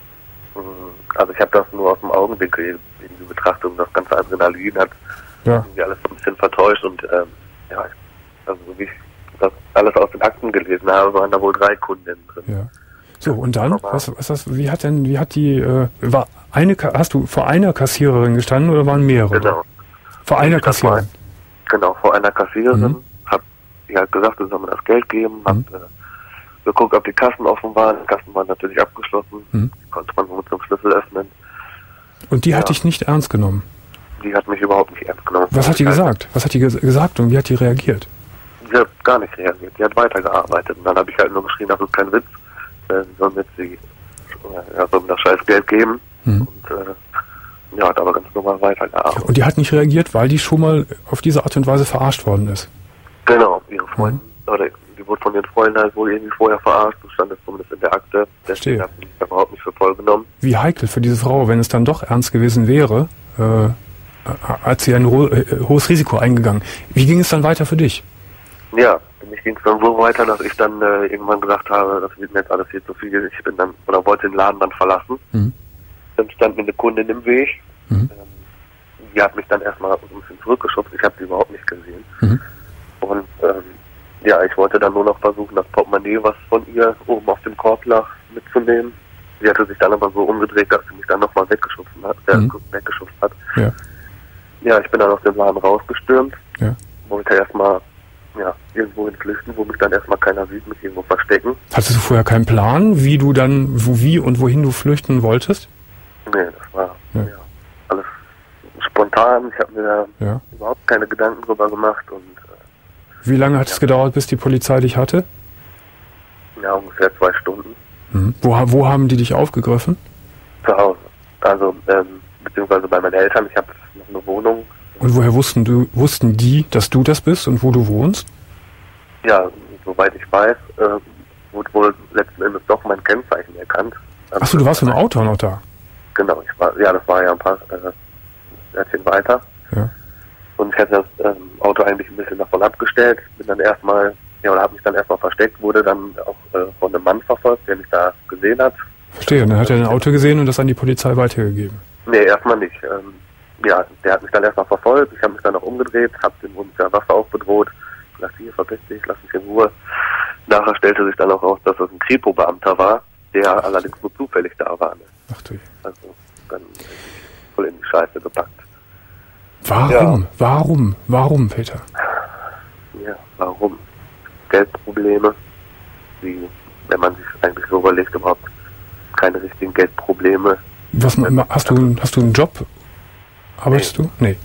Also ich habe das nur aus dem Augenwinkel in die Betrachtung, das ganze Adrenalin hat ja. irgendwie alles so ein bisschen vertäuscht und ähm, ja, also wie ich das alles aus den Akten gelesen habe, waren da wohl drei Kundinnen drin. Ja. So, und dann, was, was das, wie hat denn, wie hat die, äh, war eine, hast du vor einer Kassiererin gestanden oder waren mehrere? Genau. Vor einer Kassiererin? Ein, genau, vor einer Kassiererin. Mhm. Hab ich halt gesagt, du soll mir das Geld geben, hab mhm. äh, geguckt, ob die Kassen offen waren. Die Kassen waren natürlich abgeschlossen. Mhm. Konnte man nur mit dem Schlüssel öffnen. Und die ja. hat dich nicht ernst genommen? Die hat mich überhaupt nicht ernst genommen. Was hat die gesagt? Was hat die ges- gesagt und wie hat die reagiert? Die hat gar nicht reagiert. Die hat weitergearbeitet. Und dann habe ich halt nur geschrien, das ist kein Witz. Äh, sie soll mir jetzt die, ja, soll mir das scheiß Geld geben. Mhm. Und äh, ja, hat aber ganz normal weitergearbeitet. Und die hat nicht reagiert, weil die schon mal auf diese Art und Weise verarscht worden ist? Genau, ihre Freundin. Mhm. Oder die wurde von ihren Freunden halt wohl irgendwie vorher verarscht. Das stand jetzt zumindest in der Akte. Deswegen hat sie mich überhaupt nicht für voll genommen. Wie heikel für diese Frau, wenn es dann doch ernst gewesen wäre, äh, hat sie ein ho- äh, hohes Risiko eingegangen. Wie ging es dann weiter für dich? Ja, für mich ging es dann so weiter, dass ich dann äh, irgendwann gesagt habe, das wird mir jetzt alles hier zu viel. Ich bin dann, oder wollte den Laden dann verlassen. Mhm. Dann stand mir eine Kundin im Weg. Mhm. Ähm, die hat mich dann erstmal ein bisschen zurückgeschubst. Ich habe sie überhaupt nicht gesehen. Mhm. Und ähm, ja, ich wollte dann nur noch versuchen, das Portemonnaie, was von ihr oben auf dem Korb lag, mitzunehmen. Sie hatte sich dann aber so umgedreht, dass sie mich dann nochmal weggeschubst hat. Äh, mhm. weggeschubst hat. Ja. ja, ich bin dann aus dem Laden rausgestürmt. Ja. Wollte erstmal ja, irgendwo hin flüchten, wo mich dann erstmal keiner sieht, mich irgendwo verstecken. Hattest du vorher keinen Plan, wie du dann, wo, wie und wohin du flüchten wolltest? Nee, das war ja. Ja, alles spontan. Ich habe mir da ja. überhaupt keine Gedanken drüber gemacht. Und wie lange hat ja. es gedauert, bis die Polizei dich hatte? Ja, ungefähr zwei Stunden. Mhm. Wo, wo haben die dich aufgegriffen? Zu Hause. Also, ähm, beziehungsweise bei meinen Eltern. Ich habe noch eine Wohnung. Und woher wussten du, wussten die, dass du das bist und wo du wohnst? Ja, soweit ich weiß, äh, wurde wohl letzten Endes doch mein Kennzeichen erkannt. Also, achso, du warst mit dem Auto noch da? Genau, ich war, ja, das war ja ein paar äh, Jährchen weiter. Ja. Und ich hätte das ähm, Auto eigentlich ein bisschen davon abgestellt, bin dann erstmal, ja, oder habe mich dann erstmal versteckt, wurde dann auch äh, von einem Mann verfolgt, der mich da gesehen hat. Verstehe, und dann hat er ein Auto gesehen und das an die Polizei weitergegeben? Nee, erstmal nicht. Ähm, ja, der hat mich dann erstmal verfolgt, ich habe mich dann noch umgedreht, habe den Hund mit der Waffe auch bedroht, gesagt, hier, verpiss dich, lass mich in Ruhe. Nachher stellte sich dann auch raus, dass das ein Kripo-Beamter war, der allerdings nur zufällig da war. Ne? Ach du. Also dann voll in die Scheiße gepackt. Warum? Ja. Warum? Warum, Peter? Ja, warum? Geldprobleme, wie, wenn man sich eigentlich so überlegt, überhaupt keine richtigen Geldprobleme. Was, hast du, hast du einen Job? Arbeitest nee. du? Nee.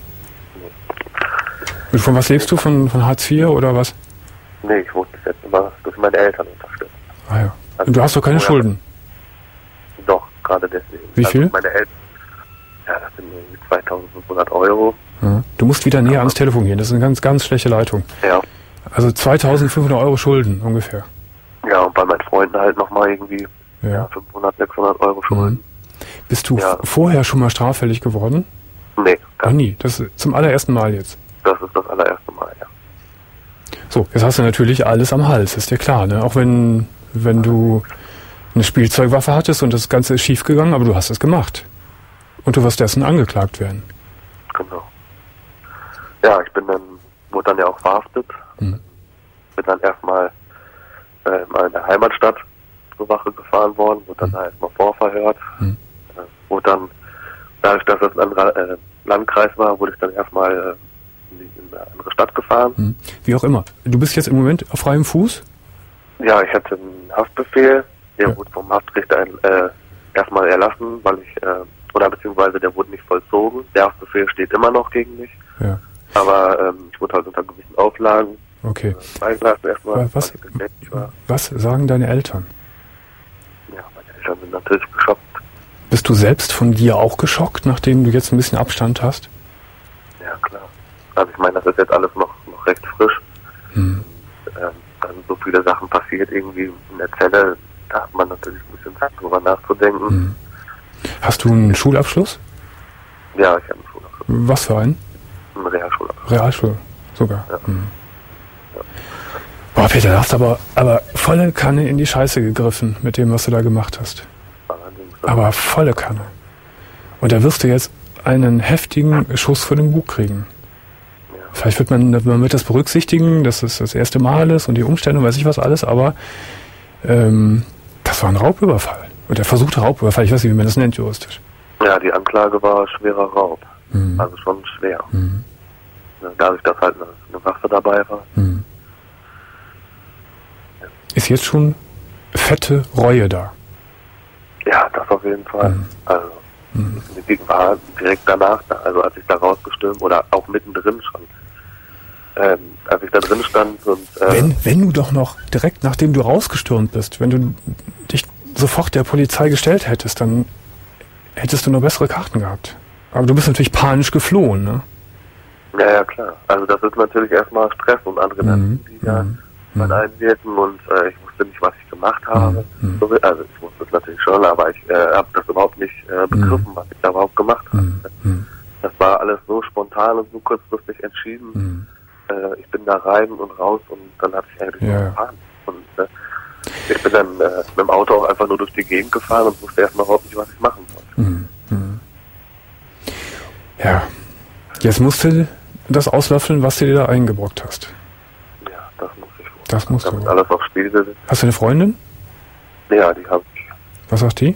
nee. Von was lebst du? Von, von Hartz vier oder was? Nee, ich wurde bis jetzt immer durch meine Eltern unterstützt. Ah ja. Also und du hast doch keine Schulden? Doch, gerade deswegen. Wie viel? Also meine Eltern, ja, das sind irgendwie zweitausendfünfhundert Euro. Ja. Du musst wieder näher ans Telefon gehen, das ist eine ganz, ganz schlechte Leitung. Ja. Also zweitausendfünfhundert Euro Schulden ungefähr. Ja, und bei meinen Freunden halt nochmal irgendwie ja. Ja, fünfhundert, sechshundert Euro Schulden. Mhm. Bist du ja. f- vorher schon mal straffällig geworden? Nee. Ach nie, das ist zum allerersten Mal jetzt. Das ist das allererste Mal, ja. So, jetzt hast du natürlich alles am Hals, ist dir klar, ne? Auch wenn, wenn du eine Spielzeugwaffe hattest und das Ganze ist schief gegangen, aber du hast es gemacht. Und du wirst dessen angeklagt werden. Genau. Ja, ich bin dann, wurde dann ja auch verhaftet. Hm. Bin dann erstmal äh, mal in der Heimatstadt zur Wache gefahren worden, wurde dann hm. da erstmal vorverhört. Hm. Äh, wurde dann, dadurch, dass das ein anderer äh, Landkreis war, wurde ich dann erstmal in, die, in eine andere Stadt gefahren. Mhm. Wie auch immer. Du bist jetzt im Moment auf freiem Fuß? Ja, ich hatte einen Haftbefehl, der ja. wurde vom Haftrichter äh, erstmal erlassen, weil ich, äh, oder beziehungsweise der wurde nicht vollzogen. Der Haftbefehl steht immer noch gegen mich. Ja. Aber ähm, ich wurde halt unter gewissen Auflagen okay. freigelassen erstmal. Was, was sagen deine Eltern? Ja, meine Eltern sind natürlich geschockt. Bist du selbst von dir auch geschockt, nachdem du jetzt ein bisschen Abstand hast? Ja, klar. Also ich meine, das ist jetzt alles noch, noch recht frisch. Hm. Und, ähm, da sind so viele Sachen passiert irgendwie in der Zelle, da hat man natürlich ein bisschen Zeit drüber nachzudenken. Hm. Hast du einen Schulabschluss? Ja, ich habe einen Schulabschluss. Was für einen? Einen Realschulabschluss. Realschule, sogar. Ja. Hm. Ja. Boah, Peter, du hast aber, aber volle Kanne in die Scheiße gegriffen mit dem, was du da gemacht hast. Aber volle Kanne. Und da wirst du jetzt einen heftigen Schuss vor den Bug kriegen. Ja. Vielleicht wird man, man wird das berücksichtigen, dass es das erste Mal ist und die Umstände und weiß ich was alles, aber ähm, das war ein Raubüberfall. Und der versuchte Raubüberfall, ich weiß nicht, wie man das nennt juristisch. Ja, die Anklage war schwerer Raub. Mhm. Also schon schwer. Mhm. Dadurch, dass halt eine, eine Waffe dabei war. Mhm. Ja. Ist jetzt schon fette Reue da? Ja, das auf jeden Fall. Mhm. Also, mhm. die war direkt danach, also als ich da rausgestürmt, oder auch mittendrin schon, ähm, als ich da drin stand und... Äh, wenn, wenn du doch noch direkt nachdem du rausgestürmt bist, wenn du dich sofort der Polizei gestellt hättest, dann hättest du noch bessere Karten gehabt. Aber du bist natürlich panisch geflohen, ne? Ja, ja, klar. Also das ist natürlich erstmal Stress und Adrenalin, mhm. die ja mhm. einwirken und äh, ich wusste nicht, was ich gemacht habe. Mhm. Also ich wusste es natürlich schon, aber ich äh, habe das überhaupt nicht äh, begriffen, mhm. was ich da überhaupt gemacht habe. Mhm. Das war alles so spontan und so kurzfristig entschieden. Mhm. Äh, ich bin da rein und raus und dann hatte ich eigentlich ja. nur gefahren. Und äh, ich bin dann äh, mit dem Auto auch einfach nur durch die Gegend gefahren und wusste erstmal überhaupt nicht, was ich machen wollte. Mhm. Mhm. Ja, jetzt musst du das auslöffeln, was du dir da eingebrockt hast. Ja, das muss ich wohl. Das musst Damit du. alles aufs Spiel gesetzt. Hast du eine Freundin? Ja, die habe ich. Was sagt die?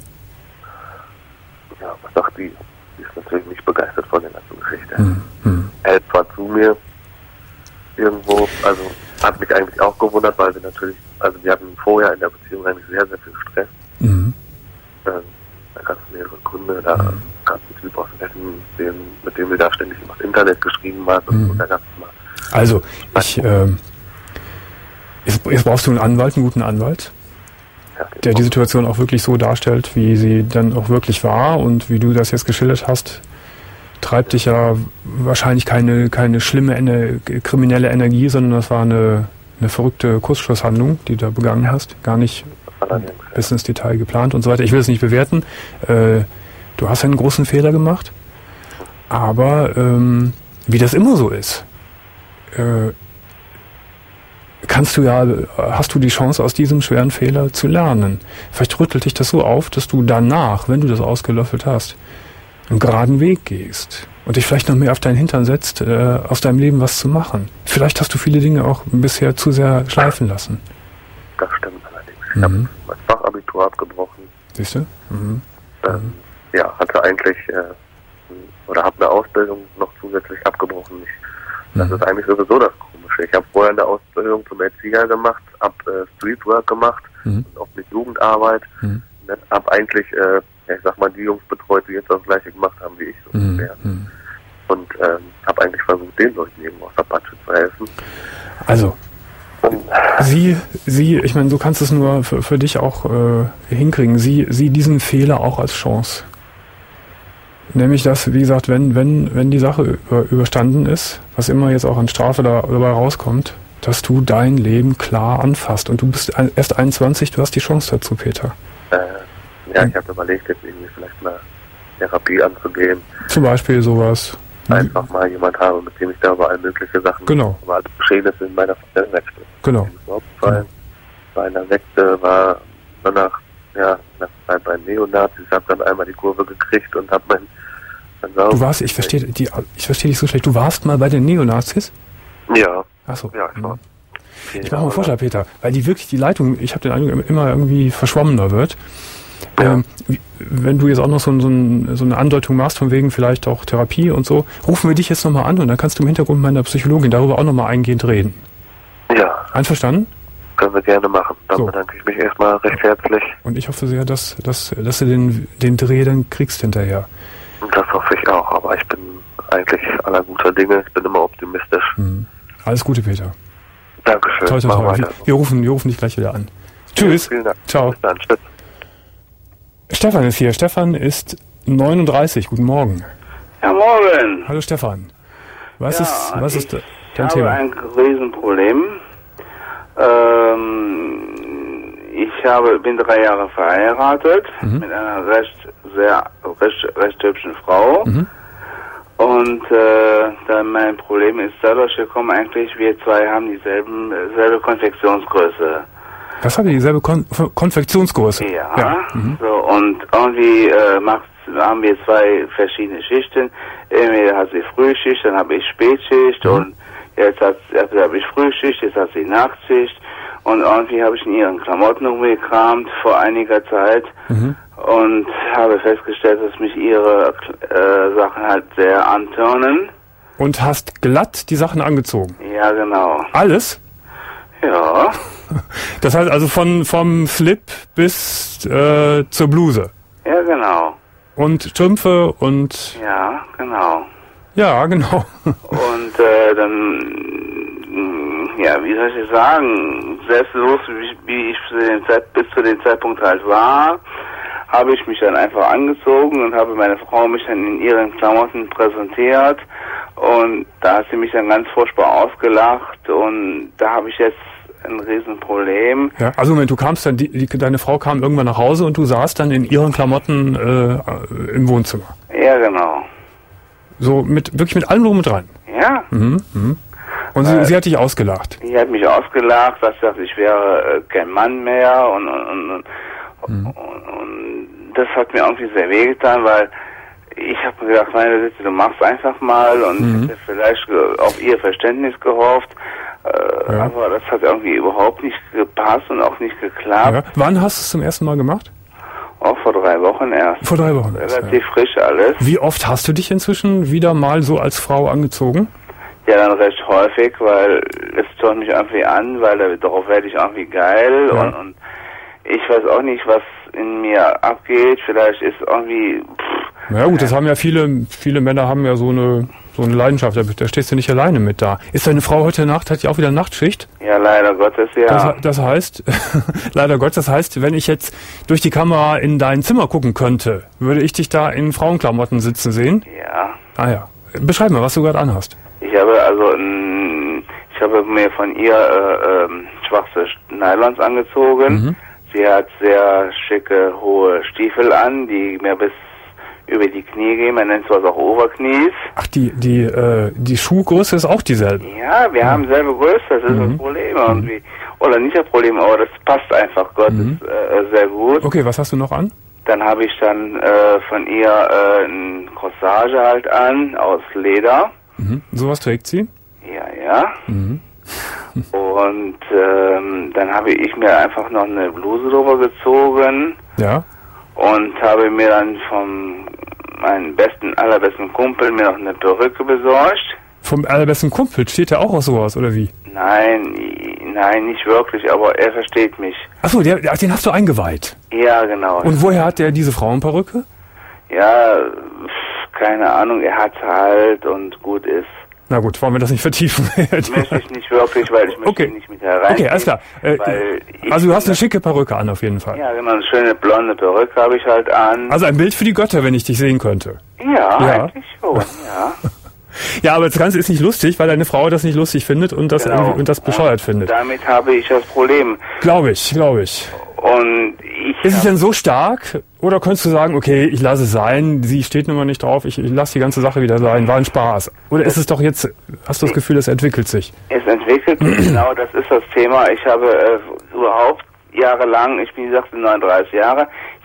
Ja, was sagt die? Die ist natürlich nicht begeistert von der ganzen Geschichte. Hm, hm. Hält zwar zu mir irgendwo, also hat mich eigentlich auch gewundert, weil wir natürlich, also wir hatten vorher in der Beziehung eigentlich sehr, sehr viel Stress. Mhm. Ähm, da gab es mehrere Gründe, da mhm. gab es einen Typ aus Essen, den, mit dem wir da ständig übers Internet geschrieben haben. Mhm. Und da gab es mal. Also, ich, äh, jetzt, jetzt brauchst du einen Anwalt, einen guten Anwalt, ja, der die Situation auch wirklich so darstellt, wie sie dann auch wirklich war und wie du das jetzt geschildert hast. Treibt dich ja wahrscheinlich keine, keine schlimme, eine, kriminelle Energie, sondern das war eine, eine verrückte Kurzschlusshandlung, die du da begangen ja. hast. Gar nicht bis ins Detail geplant und so weiter. Ich will es nicht bewerten. Äh, du hast einen großen Fehler gemacht, aber ähm, wie das immer so ist, äh, kannst du ja, hast du die Chance, aus diesem schweren Fehler zu lernen. Vielleicht rüttelt dich das so auf, dass du danach, wenn du das ausgelöffelt hast, einen geraden Weg gehst und dich vielleicht noch mehr auf deinen Hintern setzt, äh, aus deinem Leben was zu machen. Vielleicht hast du viele Dinge auch bisher zu sehr schleifen lassen. Das stimmt allerdings. Ich mhm. habe mein Fachabitur abgebrochen. Siehst du? Mhm. Ähm, mhm. Ja, hatte eigentlich, äh, oder habe eine Ausbildung noch zusätzlich abgebrochen. Ich, das mhm. ist eigentlich sowieso das Komische. Ich habe vorher eine Ausbildung zum Erzieher gemacht, habe äh, Streetwork gemacht, mhm. und auch mit Jugendarbeit. Mhm. Habe eigentlich, äh, ja, ich sag mal, die Jungs betreut, die jetzt das Gleiche gemacht haben wie ich so mhm. ungefähr. Und ähm, habe eigentlich versucht, den Leuten eben aus der Patsche zu helfen. Also, und, sie, sie, ich meine, du kannst es nur für, für dich auch äh, hinkriegen. Sie, sie diesen Fehler auch als Chance. Nämlich, dass, wie gesagt, wenn, wenn, wenn die Sache über, überstanden ist, was immer jetzt auch an Strafe da, dabei rauskommt, dass du dein Leben klar anfasst. Und du bist erst einundzwanzig, du hast die Chance dazu, Peter. Äh, ja, ich habe überlegt, jetzt irgendwie vielleicht mal Therapie anzugehen. Zum Beispiel sowas. Einfach mal jemand habe, mit dem ich da über all mögliche Sachen, genau. über alles Geschehnisse in meiner Familie wechsle. Genau. Genau. Bei einer Sekte war danach, ja, nach Zeit bei Neonazis, ich habe dann einmal die Kurve gekriegt und habe mein... Dann du warst, ich verstehe die, ich verstehe dich so schlecht, du warst mal bei den Neonazis? Ja. Achso. Ja, ich war. Ich mache mal einen Vorschlag, Peter, weil die wirklich die Leitung, ich habe den Eindruck, immer irgendwie verschwommener wird. Ja. Ähm, wenn du jetzt auch noch so, so, ein, so eine Andeutung machst, von wegen vielleicht auch Therapie und so, rufen wir dich jetzt nochmal an und dann kannst du im Hintergrund meiner Psychologin darüber auch nochmal eingehend reden. Ja. Einverstanden? Können wir gerne machen. Dann so. bedanke ich mich erstmal recht herzlich. Und ich hoffe sehr, dass, dass, dass du den, den Dreh dann kriegst hinterher. Das hoffe ich auch, aber ich bin eigentlich aller guter Dinge. Ich bin immer optimistisch. Mhm. Alles Gute, Peter. Dankeschön. Toi, toi, toi. Wir, wir, rufen, wir rufen dich gleich wieder an. Tschüss. Ja, vielen Dank. Ciao. Bis dann. Tschüss. Stefan ist hier. Stefan ist neununddreißig. Guten Morgen. Ja, morgen. Hallo Stefan. Was ja, ist, was ist dein ich Thema? Ich habe ein Riesenproblem. Ähm, ich habe, bin drei Jahre verheiratet mhm. mit einer recht, sehr, recht, recht hübschen Frau. Mhm. Und äh, dann mein Problem ist dadurch gekommen, eigentlich wir zwei haben dieselben, selbe Konfektionsgröße. Was habt ihr, dieselbe Kon Konfektionsgröße? Ja, ja. Mhm. So, und irgendwie äh, macht, haben wir zwei verschiedene Schichten. Entweder hat sie Frühschicht, dann habe ich Spätschicht mhm. und jetzt hat jetzt habe ich Frühschicht, jetzt hat sie Nachtschicht und irgendwie habe ich in ihren Klamotten rumgekramt vor einiger Zeit mhm. und habe festgestellt, dass mich ihre äh, Sachen halt sehr antörnen. Und hast glatt die Sachen angezogen? Ja, genau. Alles? Ja. Das heißt also von vom Slip bis äh, zur Bluse? Ja, genau. Und Strümpfe und... Ja, genau. Ja, genau. Und äh, dann, ja, wie soll ich sagen, selbstlos, wie, wie ich zu den Zeit, bis zu dem Zeitpunkt halt war, habe ich mich dann einfach angezogen und habe meine Frau mich dann in ihren Klamotten präsentiert und da hat sie mich dann ganz furchtbar ausgelacht und da habe ich jetzt ein Riesenproblem. Ja, also Moment, du kamst dann, die, die, deine Frau kam irgendwann nach Hause und du saßt dann in ihren Klamotten äh, im Wohnzimmer. Ja, genau. So mit wirklich mit allem drum und dran. Ja. Mhm, mhm. Und sie, äh, sie hat dich ausgelacht. Sie hat mich ausgelacht, dass ich wäre äh, kein Mann mehr und und, und, und, mhm. und und das hat mir irgendwie sehr wehgetan, weil ich habe mir gedacht, meine Sitze, du machst einfach mal und mhm. hätte vielleicht auf ihr Verständnis gehofft. Äh, ja. Aber das hat irgendwie überhaupt nicht gepasst und auch nicht geklappt. Ja. Wann hast du es zum ersten Mal gemacht? Auch vor drei Wochen erst. Vor drei Wochen erst. Relativ ja. frisch alles. Wie oft hast du dich inzwischen wieder mal so als Frau angezogen? Ja, dann recht häufig, weil es tut mich irgendwie an, weil darauf werde ich irgendwie geil ja. und, und ich weiß auch nicht, was in mir abgeht. Vielleicht ist irgendwie... Pff, na ja, gut, das haben ja viele, viele Männer haben ja so eine, so eine Leidenschaft, da, da stehst du nicht alleine mit da. Ist deine Frau heute Nacht, hat die auch wieder Nachtschicht? Ja, leider Gottes, ja. Das, das heißt, leider Gottes, das heißt, wenn ich jetzt durch die Kamera in dein Zimmer gucken könnte, würde ich dich da in Frauenklamotten sitzen sehen? Ja. Ah ja. Beschreib mal, was du gerade anhast. Ich habe also, n, ich habe mir von ihr äh, äh, schwarze Nylons angezogen. Mhm. Sie hat sehr schicke, hohe Stiefel an, die mir bis über die Knie gehen, man nennt sowas auch Oberknies. Ach, die die äh, die Schuhgröße ist auch dieselbe? Ja, wir ja. haben selbe Größe, das ist mhm. das Problem irgendwie. Oder nicht das Problem, aber das passt einfach Gott mhm. ist, äh, sehr gut. Okay, was hast du noch an? Dann habe ich dann äh, von ihr äh, ein Corsage halt an, aus Leder. Mhm. Sowas trägt sie? Ja, ja. Mhm. Und ähm, dann habe ich mir einfach noch eine Bluse drüber gezogen. Ja. Und habe mir dann vom meinem besten, allerbesten Kumpel mir noch eine Perücke besorgt. Vom allerbesten Kumpel? Steht der auch auf sowas, oder wie? Nein, nein, nicht wirklich, aber er versteht mich. Achso, der, den hast du eingeweiht? Ja, genau. Und woher hat der diese Frauenperücke? Ja, keine Ahnung, er hat halt und gut ist. Na gut, wollen wir das nicht vertiefen? Möchte ich nicht wirklich, weil ich möchte okay. nicht mit herein. Okay, alles klar. Äh, also du hast eine schicke Perücke an auf jeden Fall. Ja, genau, eine schöne blonde Perücke habe ich halt an. Also ein Bild für die Götter, wenn ich dich sehen könnte. Ja, ja. eigentlich schon, ja. Ja, aber das Ganze ist nicht lustig, weil deine Frau das nicht lustig findet und das, genau. und das bescheuert und findet. Damit habe ich das Problem. Glaube ich, glaube ich. Und ich ist es denn so stark? Oder könntest du sagen, okay, ich lasse es sein, sie steht nun mal nicht drauf, ich, ich lasse die ganze Sache wieder sein, war ein Spaß? Oder ist es doch jetzt, hast du das Gefühl, es entwickelt sich? Es entwickelt sich, genau, das ist das Thema. Ich habe äh, überhaupt jahrelang, ich bin, wie gesagt, neununddreißig Jahre,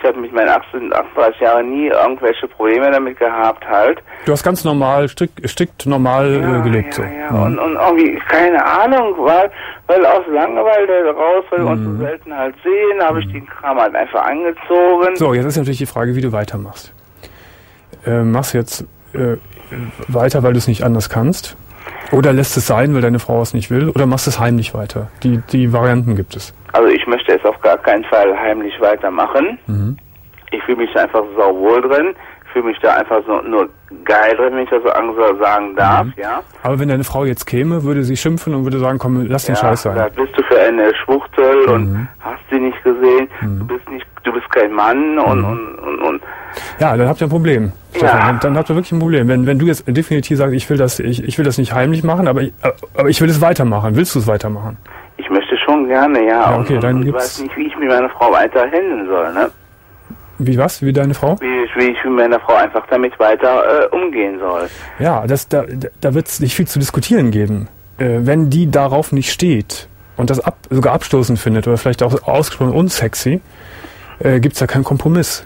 Ich habe mit meinen achtunddreißig Jahren nie irgendwelche Probleme damit gehabt halt. Du hast ganz normal, strikt, strikt normal ja, äh, gelebt. Ja, so. ja. Und, und irgendwie, keine Ahnung, weil, weil aus Langeweile raus, weil wir uns Mhm. so selten halt sehen, habe ich den Kram halt einfach angezogen. So, jetzt ist natürlich die Frage, wie du weitermachst. Äh, machst du jetzt äh, weiter, weil du es nicht anders kannst? Oder lässt es sein, weil deine Frau es nicht will? Oder machst du es heimlich weiter? Die, die Varianten gibt es. Also ich möchte es auf gar keinen Fall heimlich weitermachen. Mhm. Ich fühle mich da einfach sauwohl drin. Ich fühle mich da einfach so nur geil drin, wenn ich das so sagen darf, Mhm. ja. Aber wenn deine Frau jetzt käme, würde sie schimpfen und würde sagen, komm, lass den ja, Scheiß sein. Da bist du für eine Schwuchtel Mhm. und hast sie nicht gesehen. Mhm. Du bist nicht, du bist kein Mann und, Mhm. und, und, und. Ja, dann habt ihr ein Problem. Ja. Dann, dann habt ihr wirklich ein Problem. Wenn, wenn du jetzt definitiv sagst, ich will das, ich, ich will das nicht heimlich machen, aber ich, aber ich will es weitermachen. Willst du es weitermachen? Ich möchte schon gerne, ja. Ja, okay, und, dann und ich gibt's- weiß nicht, wie ich mit meiner Frau weiter handeln soll, ne? Wie was? Wie deine Frau? Wie ich, wie ich mit meiner Frau einfach damit weiter äh, umgehen soll. Ja, das, da, da wird es nicht viel zu diskutieren geben. Äh, wenn die darauf nicht steht und das ab, sogar abstoßend findet oder vielleicht auch ausgesprochen unsexy, äh, gibt es da keinen Kompromiss.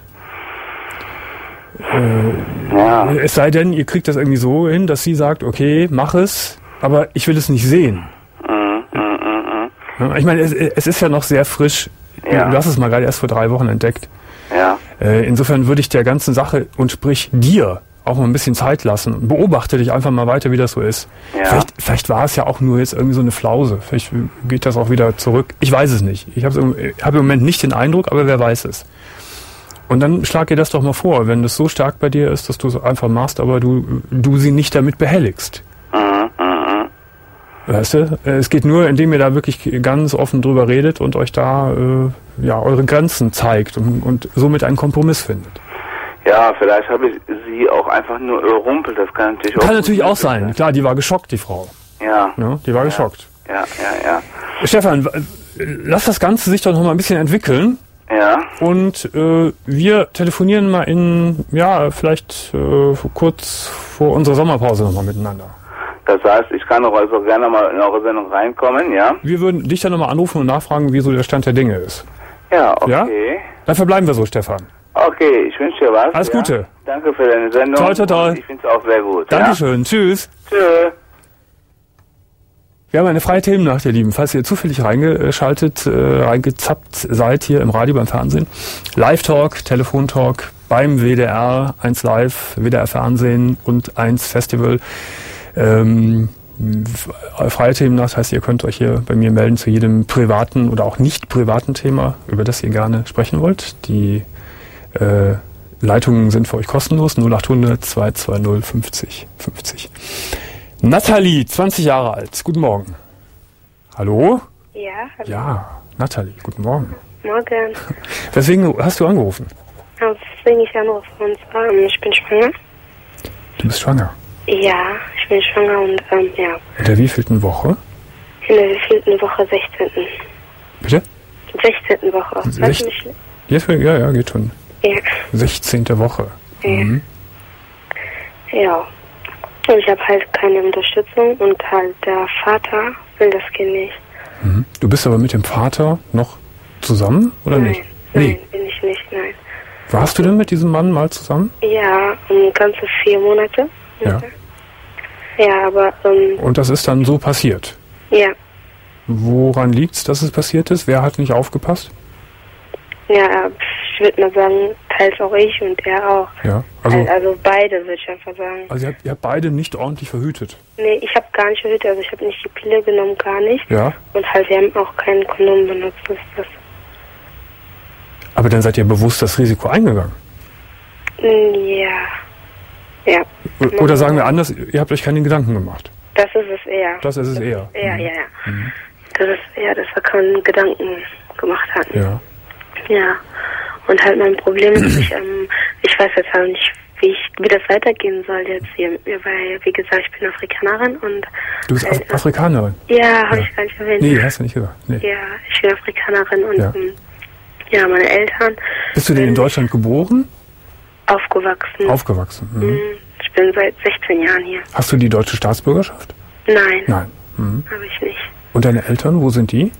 Äh, Ja. Es sei denn, ihr kriegt das irgendwie so hin, dass sie sagt, okay, mach es, aber ich will es nicht sehen. Mhm, mhm, mhm. Ja, ich meine, es, es ist ja noch sehr frisch. Ja. Du hast es mal gerade erst vor drei Wochen entdeckt. Ja. Äh, insofern würde ich der ganzen Sache und sprich dir auch mal ein bisschen Zeit lassen. Beobachte dich einfach mal weiter, wie das so ist. Ja. Vielleicht, vielleicht war es ja auch nur jetzt irgendwie so eine Flause. Vielleicht geht das auch wieder zurück. Ich weiß es nicht. Ich habe hab im Moment nicht den Eindruck, aber wer weiß es. Und dann schlag dir das doch mal vor, wenn das so stark bei dir ist, dass du es einfach machst, aber du, du sie nicht damit behelligst. Mhm, mhm. Weißt du? Es geht nur, indem ihr da wirklich ganz offen drüber redet und euch da äh, ja eure Grenzen zeigt und, und somit einen Kompromiss findet. Ja, vielleicht habe ich sie auch einfach nur überrumpelt. Das kann natürlich auch Kann gut natürlich auch sein. sein. Klar, die war geschockt, die Frau. Ja. Ja, die war Ja. geschockt. Ja, ja, ja. Stefan, w- lass das Ganze sich doch noch mal ein bisschen entwickeln. Ja. Und äh, wir telefonieren mal in, ja, vielleicht äh, kurz vor unserer Sommerpause nochmal miteinander. Das heißt, ich kann auch also gerne mal in eure Sendung reinkommen, ja? Wir würden dich dann nochmal anrufen und nachfragen, wie so der Stand der Dinge ist. Ja, okay. Ja? Dann verbleiben wir so, Stefan. Okay, ich wünsche dir was. Alles ja? Gute. Danke für deine Sendung. Toi, toi, toi. Und ich finde es auch sehr gut. Dankeschön. Tschüss. Ja? Tschüss. Wir haben eine freie Themennacht, ihr Lieben. Falls ihr zufällig reingeschaltet, äh, reingezappt seid hier im Radio, beim Fernsehen. Live-Talk, Telefontalk beim W D R, eins Live, W D R Fernsehen und eins Festival. Ähm, freie Themennacht heißt, ihr könnt euch hier bei mir melden zu jedem privaten oder auch nicht privaten Thema, über das ihr gerne sprechen wollt. Die äh, Leitungen sind für euch kostenlos. null achthundert, zweihundertzweißig, fünfzig, fünfzig. Nathalie, zwanzig Jahre alt. Guten Morgen. Hallo? Ja, hallo. Ja, Nathalie, guten Morgen. Morgen. Weswegen hast du angerufen? Also, deswegen ich anrufe, und zwar, ähm, ich bin schwanger. Du bist schwanger. Ja, ich bin schwanger und, ähm, ja, In der wievielten Woche? in der wievielten Woche? sechzehnten Bitte? sechzehnten Woche. Hörst Sech- du mich? Jetzt, ja, ja, geht schon. Ja. sechzehnte Woche. Mhm. Ja. Und ich habe halt keine Unterstützung und halt der Vater will das Kind nicht. Mhm. Du bist aber mit dem Vater noch zusammen, oder nein, nicht? nein, Nee. bin ich nicht, nein. Warst du denn mit diesem Mann mal zusammen? Ja, um ganze vier Monate. Ja. Ja, aber, ähm, Und das ist dann so passiert. ja. Woran liegt's, dass es passiert ist? Wer hat nicht aufgepasst? Ja, ich würde mal sagen, teils auch ich und er auch. Ja, also, Also, also beide, würde ich einfach sagen. also ihr, habt, ihr habt beide nicht ordentlich verhütet. Nee, ich habe gar nicht verhütet, also ich habe nicht die Pille genommen, gar nicht. Ja, Und halt, wir haben auch kein Kondom benutzt, das ist das. aber dann seid ihr bewusst das Risiko eingegangen. Ja. Ja. O- Oder sagen wir anders, ihr habt euch keine Gedanken gemacht. Das ist es eher. Das ist es eher. Ja, Mhm. ja, ja. Das ist eher, dass wir keinen Gedanken gemacht hatten. Ja. Ja. Und halt mein Problem ist, ich, ähm, ich weiß jetzt halt nicht, wie ich, wie das weitergehen soll jetzt hier mit mir, weil, wie gesagt, ich bin Afrikanerin und... Du bist halt, Af Afrikanerin? Ja, habe Ja. ich gar nicht erwähnt. Nee, hast du nicht gesagt. Nee. Ja, ich bin Afrikanerin und, Ja. ähm, ja, meine Eltern... Bist du denn in sind Deutschland geboren? Aufgewachsen. Aufgewachsen. Mhm. Mhm. Ich bin seit sechzehn Jahren hier. Hast du die deutsche Staatsbürgerschaft? Nein, Nein. Mhm. habe ich nicht. Und deine Eltern, wo sind die?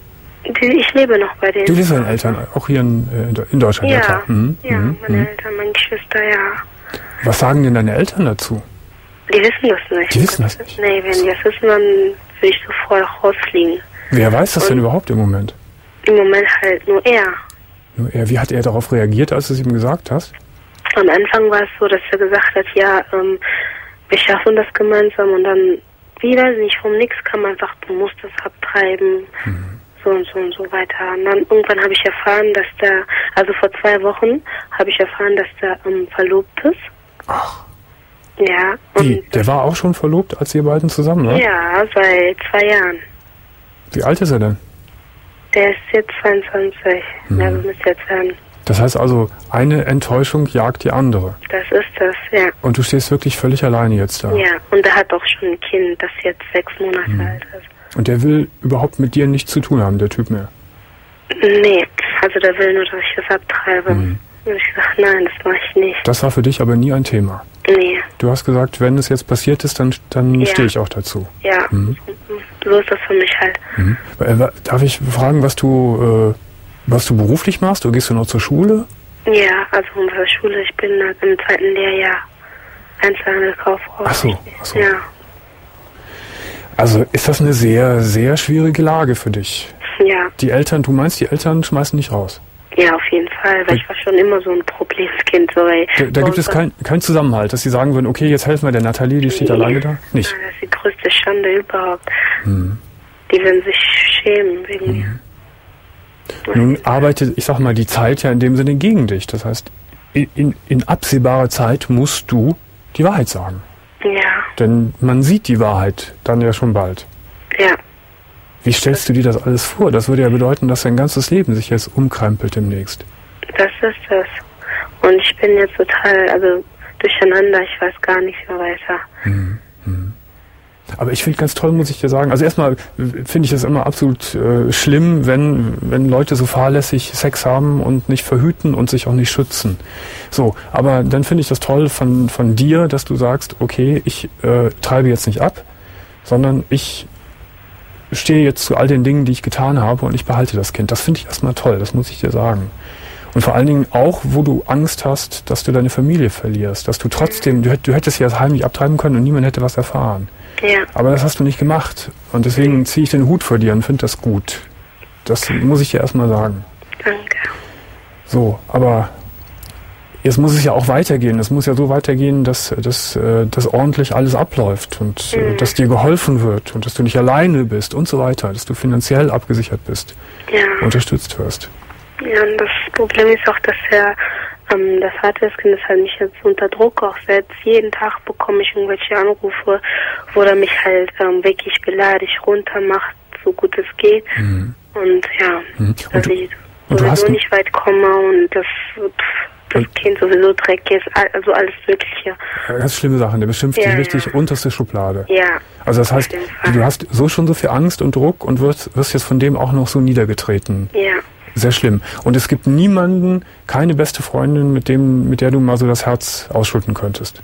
Die, ich lebe noch bei denen. Du lebst bei deinen Eltern, auch hier in, in Deutschland? Ja, ja, klar. Mhm. ja mhm. meine mhm. Eltern, meine Geschwister, ja. Was sagen denn deine Eltern dazu? Die wissen das nicht. Die wissen das nicht? Nee, wenn die das wissen, dann würde ich sofort rausfliegen. Wer weiß das Und denn überhaupt im Moment? Im Moment halt nur er. Nur er. Wie hat er darauf reagiert, als du es ihm gesagt hast? Am Anfang war es so, dass er gesagt hat, ja, ähm, wir schaffen das gemeinsam und dann, wie weiß nicht, vom Nix kam einfach, du musst das abtreiben, mhm. so und so und so weiter. Und dann irgendwann habe ich erfahren, dass der, also vor zwei Wochen habe ich erfahren, dass der ähm, verlobt ist. Ach. Ja. Wie? Der war auch schon verlobt, als ihr beiden zusammen, ne? Ja, seit zwei Jahren. Wie alt ist er denn? Der ist jetzt zweiundzwanzig. Mhm. Ja, wir müssen jetzt werden. Das heißt also, eine Enttäuschung jagt die andere. Das ist das, ja. Und du stehst wirklich völlig alleine jetzt da. Ja, und er hat auch schon ein Kind, das jetzt sechs Monate mhm. alt ist. Und der will überhaupt mit dir nichts zu tun haben, der Typ mehr? Nee, also der will nur, dass ich das abtreibe. Mhm. Und ich gesagt, nein, das mache ich nicht. Das war für dich aber nie ein Thema? Nee. Du hast gesagt, wenn es jetzt passiert ist, dann, dann ja. stehe ich auch dazu. Ja, mhm. so ist das für mich halt. Mhm. Darf ich fragen, was du, äh, was du beruflich machst? Oder gehst du noch zur Schule? Ja, also in der Schule, ich bin im zweiten Lehrjahr Einzelhandelskauffrau. Ach so, ach so. Ja. Also ist das eine sehr, sehr schwierige Lage für dich? Ja. Die Eltern, du meinst, die Eltern schmeißen dich raus? Ja, auf jeden Fall, weil ich war schon immer so ein Problemskind. So, weil da da gibt es keinen kein Zusammenhalt, dass sie sagen würden, okay, jetzt helfen wir der Nathalie, die steht nee. alleine da? Nicht? Nein, das ist die größte Schande überhaupt. Hm. Die würden sich schämen wegen hm. mir. Nun arbeitet, ich sag mal, die Zeit ja in dem Sinne gegen dich. Das heißt, in, in, in absehbarer Zeit musst du die Wahrheit sagen. Ja. Denn man sieht die Wahrheit dann ja schon bald. Ja. Wie stellst du dir das alles vor? Das würde ja bedeuten, dass dein ganzes Leben sich jetzt umkrempelt demnächst. Das ist das. Und ich bin jetzt total, also durcheinander, ich weiß gar nicht mehr weiter. Hm, hm. Aber ich finde ganz toll, muss ich dir sagen. Also erstmal finde ich es immer absolut äh, schlimm, wenn, wenn Leute so fahrlässig Sex haben und nicht verhüten und sich auch nicht schützen. So, aber dann finde ich das toll von, von dir, dass du sagst, okay, ich äh, treibe jetzt nicht ab, sondern ich stehe jetzt zu all den Dingen, die ich getan habe und ich behalte das Kind. Das finde ich erstmal toll, das muss ich dir sagen. Und vor allen Dingen auch, wo du Angst hast, dass du deine Familie verlierst, dass du trotzdem, du, du hättest ja das heimlich abtreiben können und niemand hätte was erfahren. Ja. Aber das hast du nicht gemacht. Und deswegen ziehe ich den Hut vor dir und finde das gut. Das muss ich dir erstmal sagen. Danke. So, aber jetzt muss es ja auch weitergehen. Es muss ja so weitergehen, dass, dass, dass ordentlich alles abläuft und mhm. dass dir geholfen wird und dass du nicht alleine bist und so weiter, dass du finanziell abgesichert bist, ja. unterstützt wirst. Ja, und das Problem ist auch, dass er, ähm, der Vater des Kindes halt mich jetzt unter Druck auch setzt. Jeden Tag bekomme ich irgendwelche Anrufe, wo er mich halt ähm, wirklich beleidigt runtermacht, so gut es geht. Mhm. Und ja, mhm. und dass du, ich sowieso nicht weit komme und das, das und Kind sowieso dreckig ist, also alles Mögliche. Ganz schlimme Sachen, der beschimpft ja, dich richtig ja. unterste Schublade. Ja. Also das heißt, du hast so schon so viel Angst und Druck und wirst, wirst jetzt von dem auch noch so niedergetreten. Ja. Sehr schlimm. Und es gibt niemanden, keine beste Freundin, mit dem, mit der du mal so das Herz ausschütten könntest.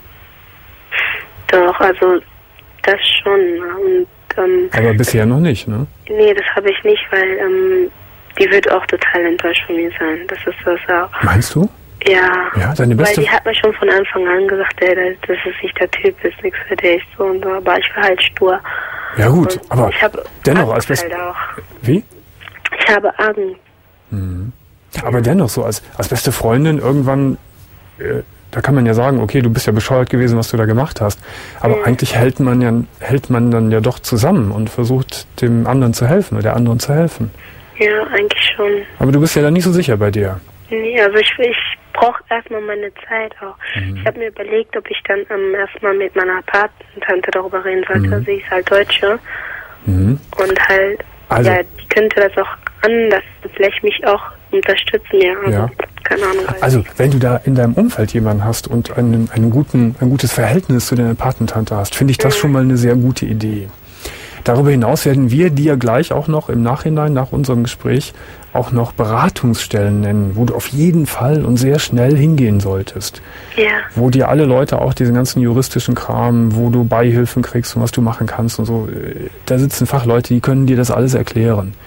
Doch, also das schon. Und, ähm, aber bisher noch nicht, ne? Nee, das habe ich nicht, weil ähm, die wird auch total enttäuscht von mir sein. Das ist das auch. Meinst du? Ja. Ja, deine beste. Weil die hat mir schon von Anfang an gesagt, ey, das ist nicht der Typ, ist nichts für dich. So und so. Aber ich war halt stur. Ja gut, und aber ich dennoch Angst als beste. Halt auch. Wie? Ich habe Angst. Mhm. Aber dennoch so als, als beste Freundin irgendwann, äh, da kann man ja sagen, okay, du bist ja bescheuert gewesen, was du da gemacht hast. Aber mhm. eigentlich hält man ja hält man dann ja doch zusammen und versucht dem anderen zu helfen oder der anderen zu helfen. Ja, eigentlich schon. Aber du bist ja dann nicht so sicher bei dir. Nee, also ich, ich brauche erstmal meine Zeit auch. Mhm. Ich habe mir überlegt, ob ich dann ähm, erstmal mit meiner Patentante darüber reden sollte. Mhm. Sie ist halt Deutsche. Mhm. Und halt, also, ja, die könnte das auch anders, vielleicht mich auch unterstützen, ja. Also, ja. Keine Ahnung. Also, wenn du da in deinem Umfeld jemanden hast und einen, einen guten, ein gutes Verhältnis zu deiner Patentante hast, finde ich das mhm. schon mal eine sehr gute Idee. Darüber hinaus werden wir dir gleich auch noch im Nachhinein, nach unserem Gespräch, auch noch Beratungsstellen nennen, wo du auf jeden Fall und sehr schnell hingehen solltest. Ja. Wo dir alle Leute auch diesen ganzen juristischen Kram, wo du Beihilfen kriegst und was du machen kannst und so, da sitzen Fachleute, die können dir das alles erklären.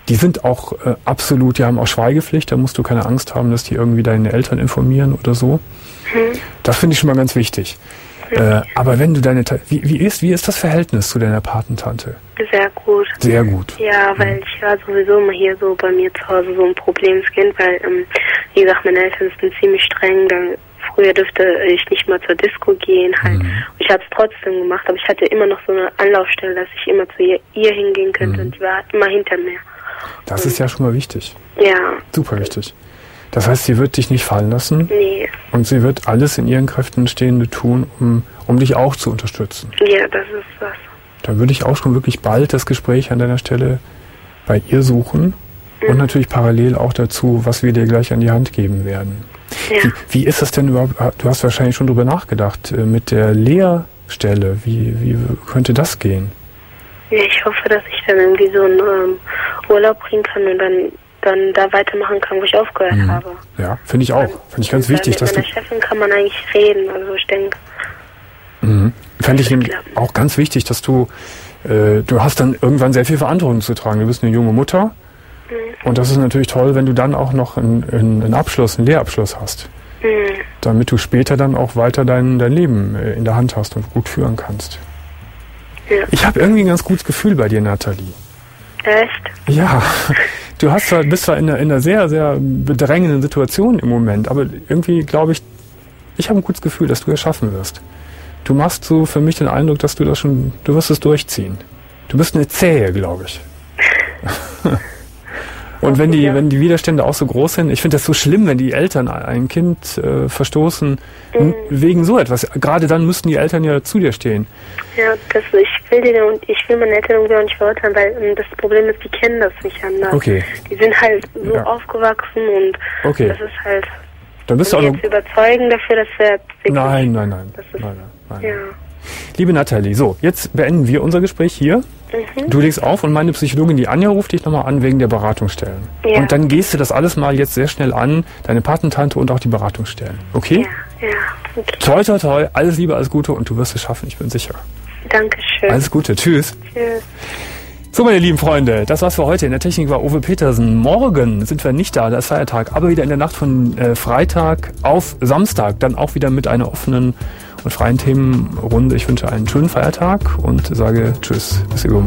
Die sind auch äh, absolut, die haben auch Schweigepflicht, da musst du keine Angst haben, dass die irgendwie deine Eltern informieren oder so. Hm. Das finde ich schon mal ganz wichtig. Äh, aber wenn du deine, Ta- wie, wie ist, wie ist das Verhältnis zu deiner Patentante? Sehr gut. Sehr gut. Ja, weil mhm. ich war sowieso immer hier so bei mir zu Hause so ein Problemskind, weil, ähm, wie gesagt, meine Eltern sind ziemlich streng. Dann, früher dürfte ich nicht mal zur Disco gehen halt. Mhm. Ich habe es trotzdem gemacht, aber ich hatte immer noch so eine Anlaufstelle, dass ich immer zu ihr, ihr hingehen könnte mhm. und die war immer hinter mir. Das und, ist ja schon mal wichtig. Ja. Super wichtig. Das heißt, sie wird dich nicht fallen lassen. Nee. Und sie wird alles in ihren Kräften Stehende tun, um, um dich auch zu unterstützen. Ja, das ist was. Da würde ich auch schon wirklich bald das Gespräch an deiner Stelle bei ihr suchen. Mhm. Und natürlich parallel auch dazu, was wir dir gleich an die Hand geben werden. Ja. Wie, wie ist das denn überhaupt? Du hast wahrscheinlich schon drüber nachgedacht, mit der Lehrstelle. Wie, wie könnte das gehen? Ja, ich hoffe, dass ich dann irgendwie so einen ähm, Urlaub kriegen kann und dann dann da weitermachen kann, wo ich aufgehört mhm. habe. Ja, finde ich auch. Finde ich ganz wichtig. Mit meiner Chefin kann man eigentlich reden, also ich denke. Mhm. Fände ich auch ganz wichtig, dass du, äh, du hast dann irgendwann sehr viel Verantwortung zu tragen. Du bist eine junge Mutter mhm. und das ist natürlich toll, wenn du dann auch noch einen, einen Abschluss, einen Lehrabschluss hast. Mhm. Damit du später dann auch weiter dein, dein Leben in der Hand hast und gut führen kannst. Ja. Ich habe irgendwie ein ganz gutes Gefühl bei dir, Nathalie. Echt? Ja, du hast zwar, bist zwar in einer, in einer sehr, sehr bedrängenden Situation im Moment, aber irgendwie glaube ich, ich habe ein gutes Gefühl, dass du es schaffen wirst. Du machst so für mich den Eindruck, dass du das schon, du wirst es durchziehen. Du bist eine Zähe, glaube ich. Und wenn die, wenn die Widerstände auch so groß sind, ich finde das so schlimm, wenn die Eltern ein Kind äh, verstoßen, mhm. wegen so etwas. Gerade dann müssten die Eltern ja zu dir stehen. Ja, das, ich will die und ich will meine Eltern irgendwie auch nicht verurteilen, weil um, das Problem ist, die kennen das nicht anders. Okay. Die sind halt so ja. aufgewachsen und okay. das ist halt. Dann bist du auch jetzt überzeugen dafür, dass wir wirklich. Nein, nein, nein. Das ist, nein, nein, nein. Ja. Liebe Nathalie, so, jetzt beenden wir unser Gespräch hier. Mhm. Du legst auf und meine Psychologin, die Anja, ruft dich nochmal an wegen der Beratungsstellen. Ja. Und dann gehst du das alles mal jetzt sehr schnell an, deine Patentante und auch die Beratungsstellen. Okay? Ja, ja. Okay. Toi, toi, toi, alles Liebe, alles Gute und du wirst es schaffen, ich bin sicher. Dankeschön. Alles Gute, tschüss. Tschüss. So, meine lieben Freunde, das war's für heute. In der Technik war Uwe Petersen. Morgen sind wir nicht da, da ist Feiertag, aber wieder in der Nacht von äh, Freitag auf Samstag, dann auch wieder mit einer offenen und freien Themenrunde. Ich wünsche einen schönen Feiertag und sage Tschüss. Bis übermorgen.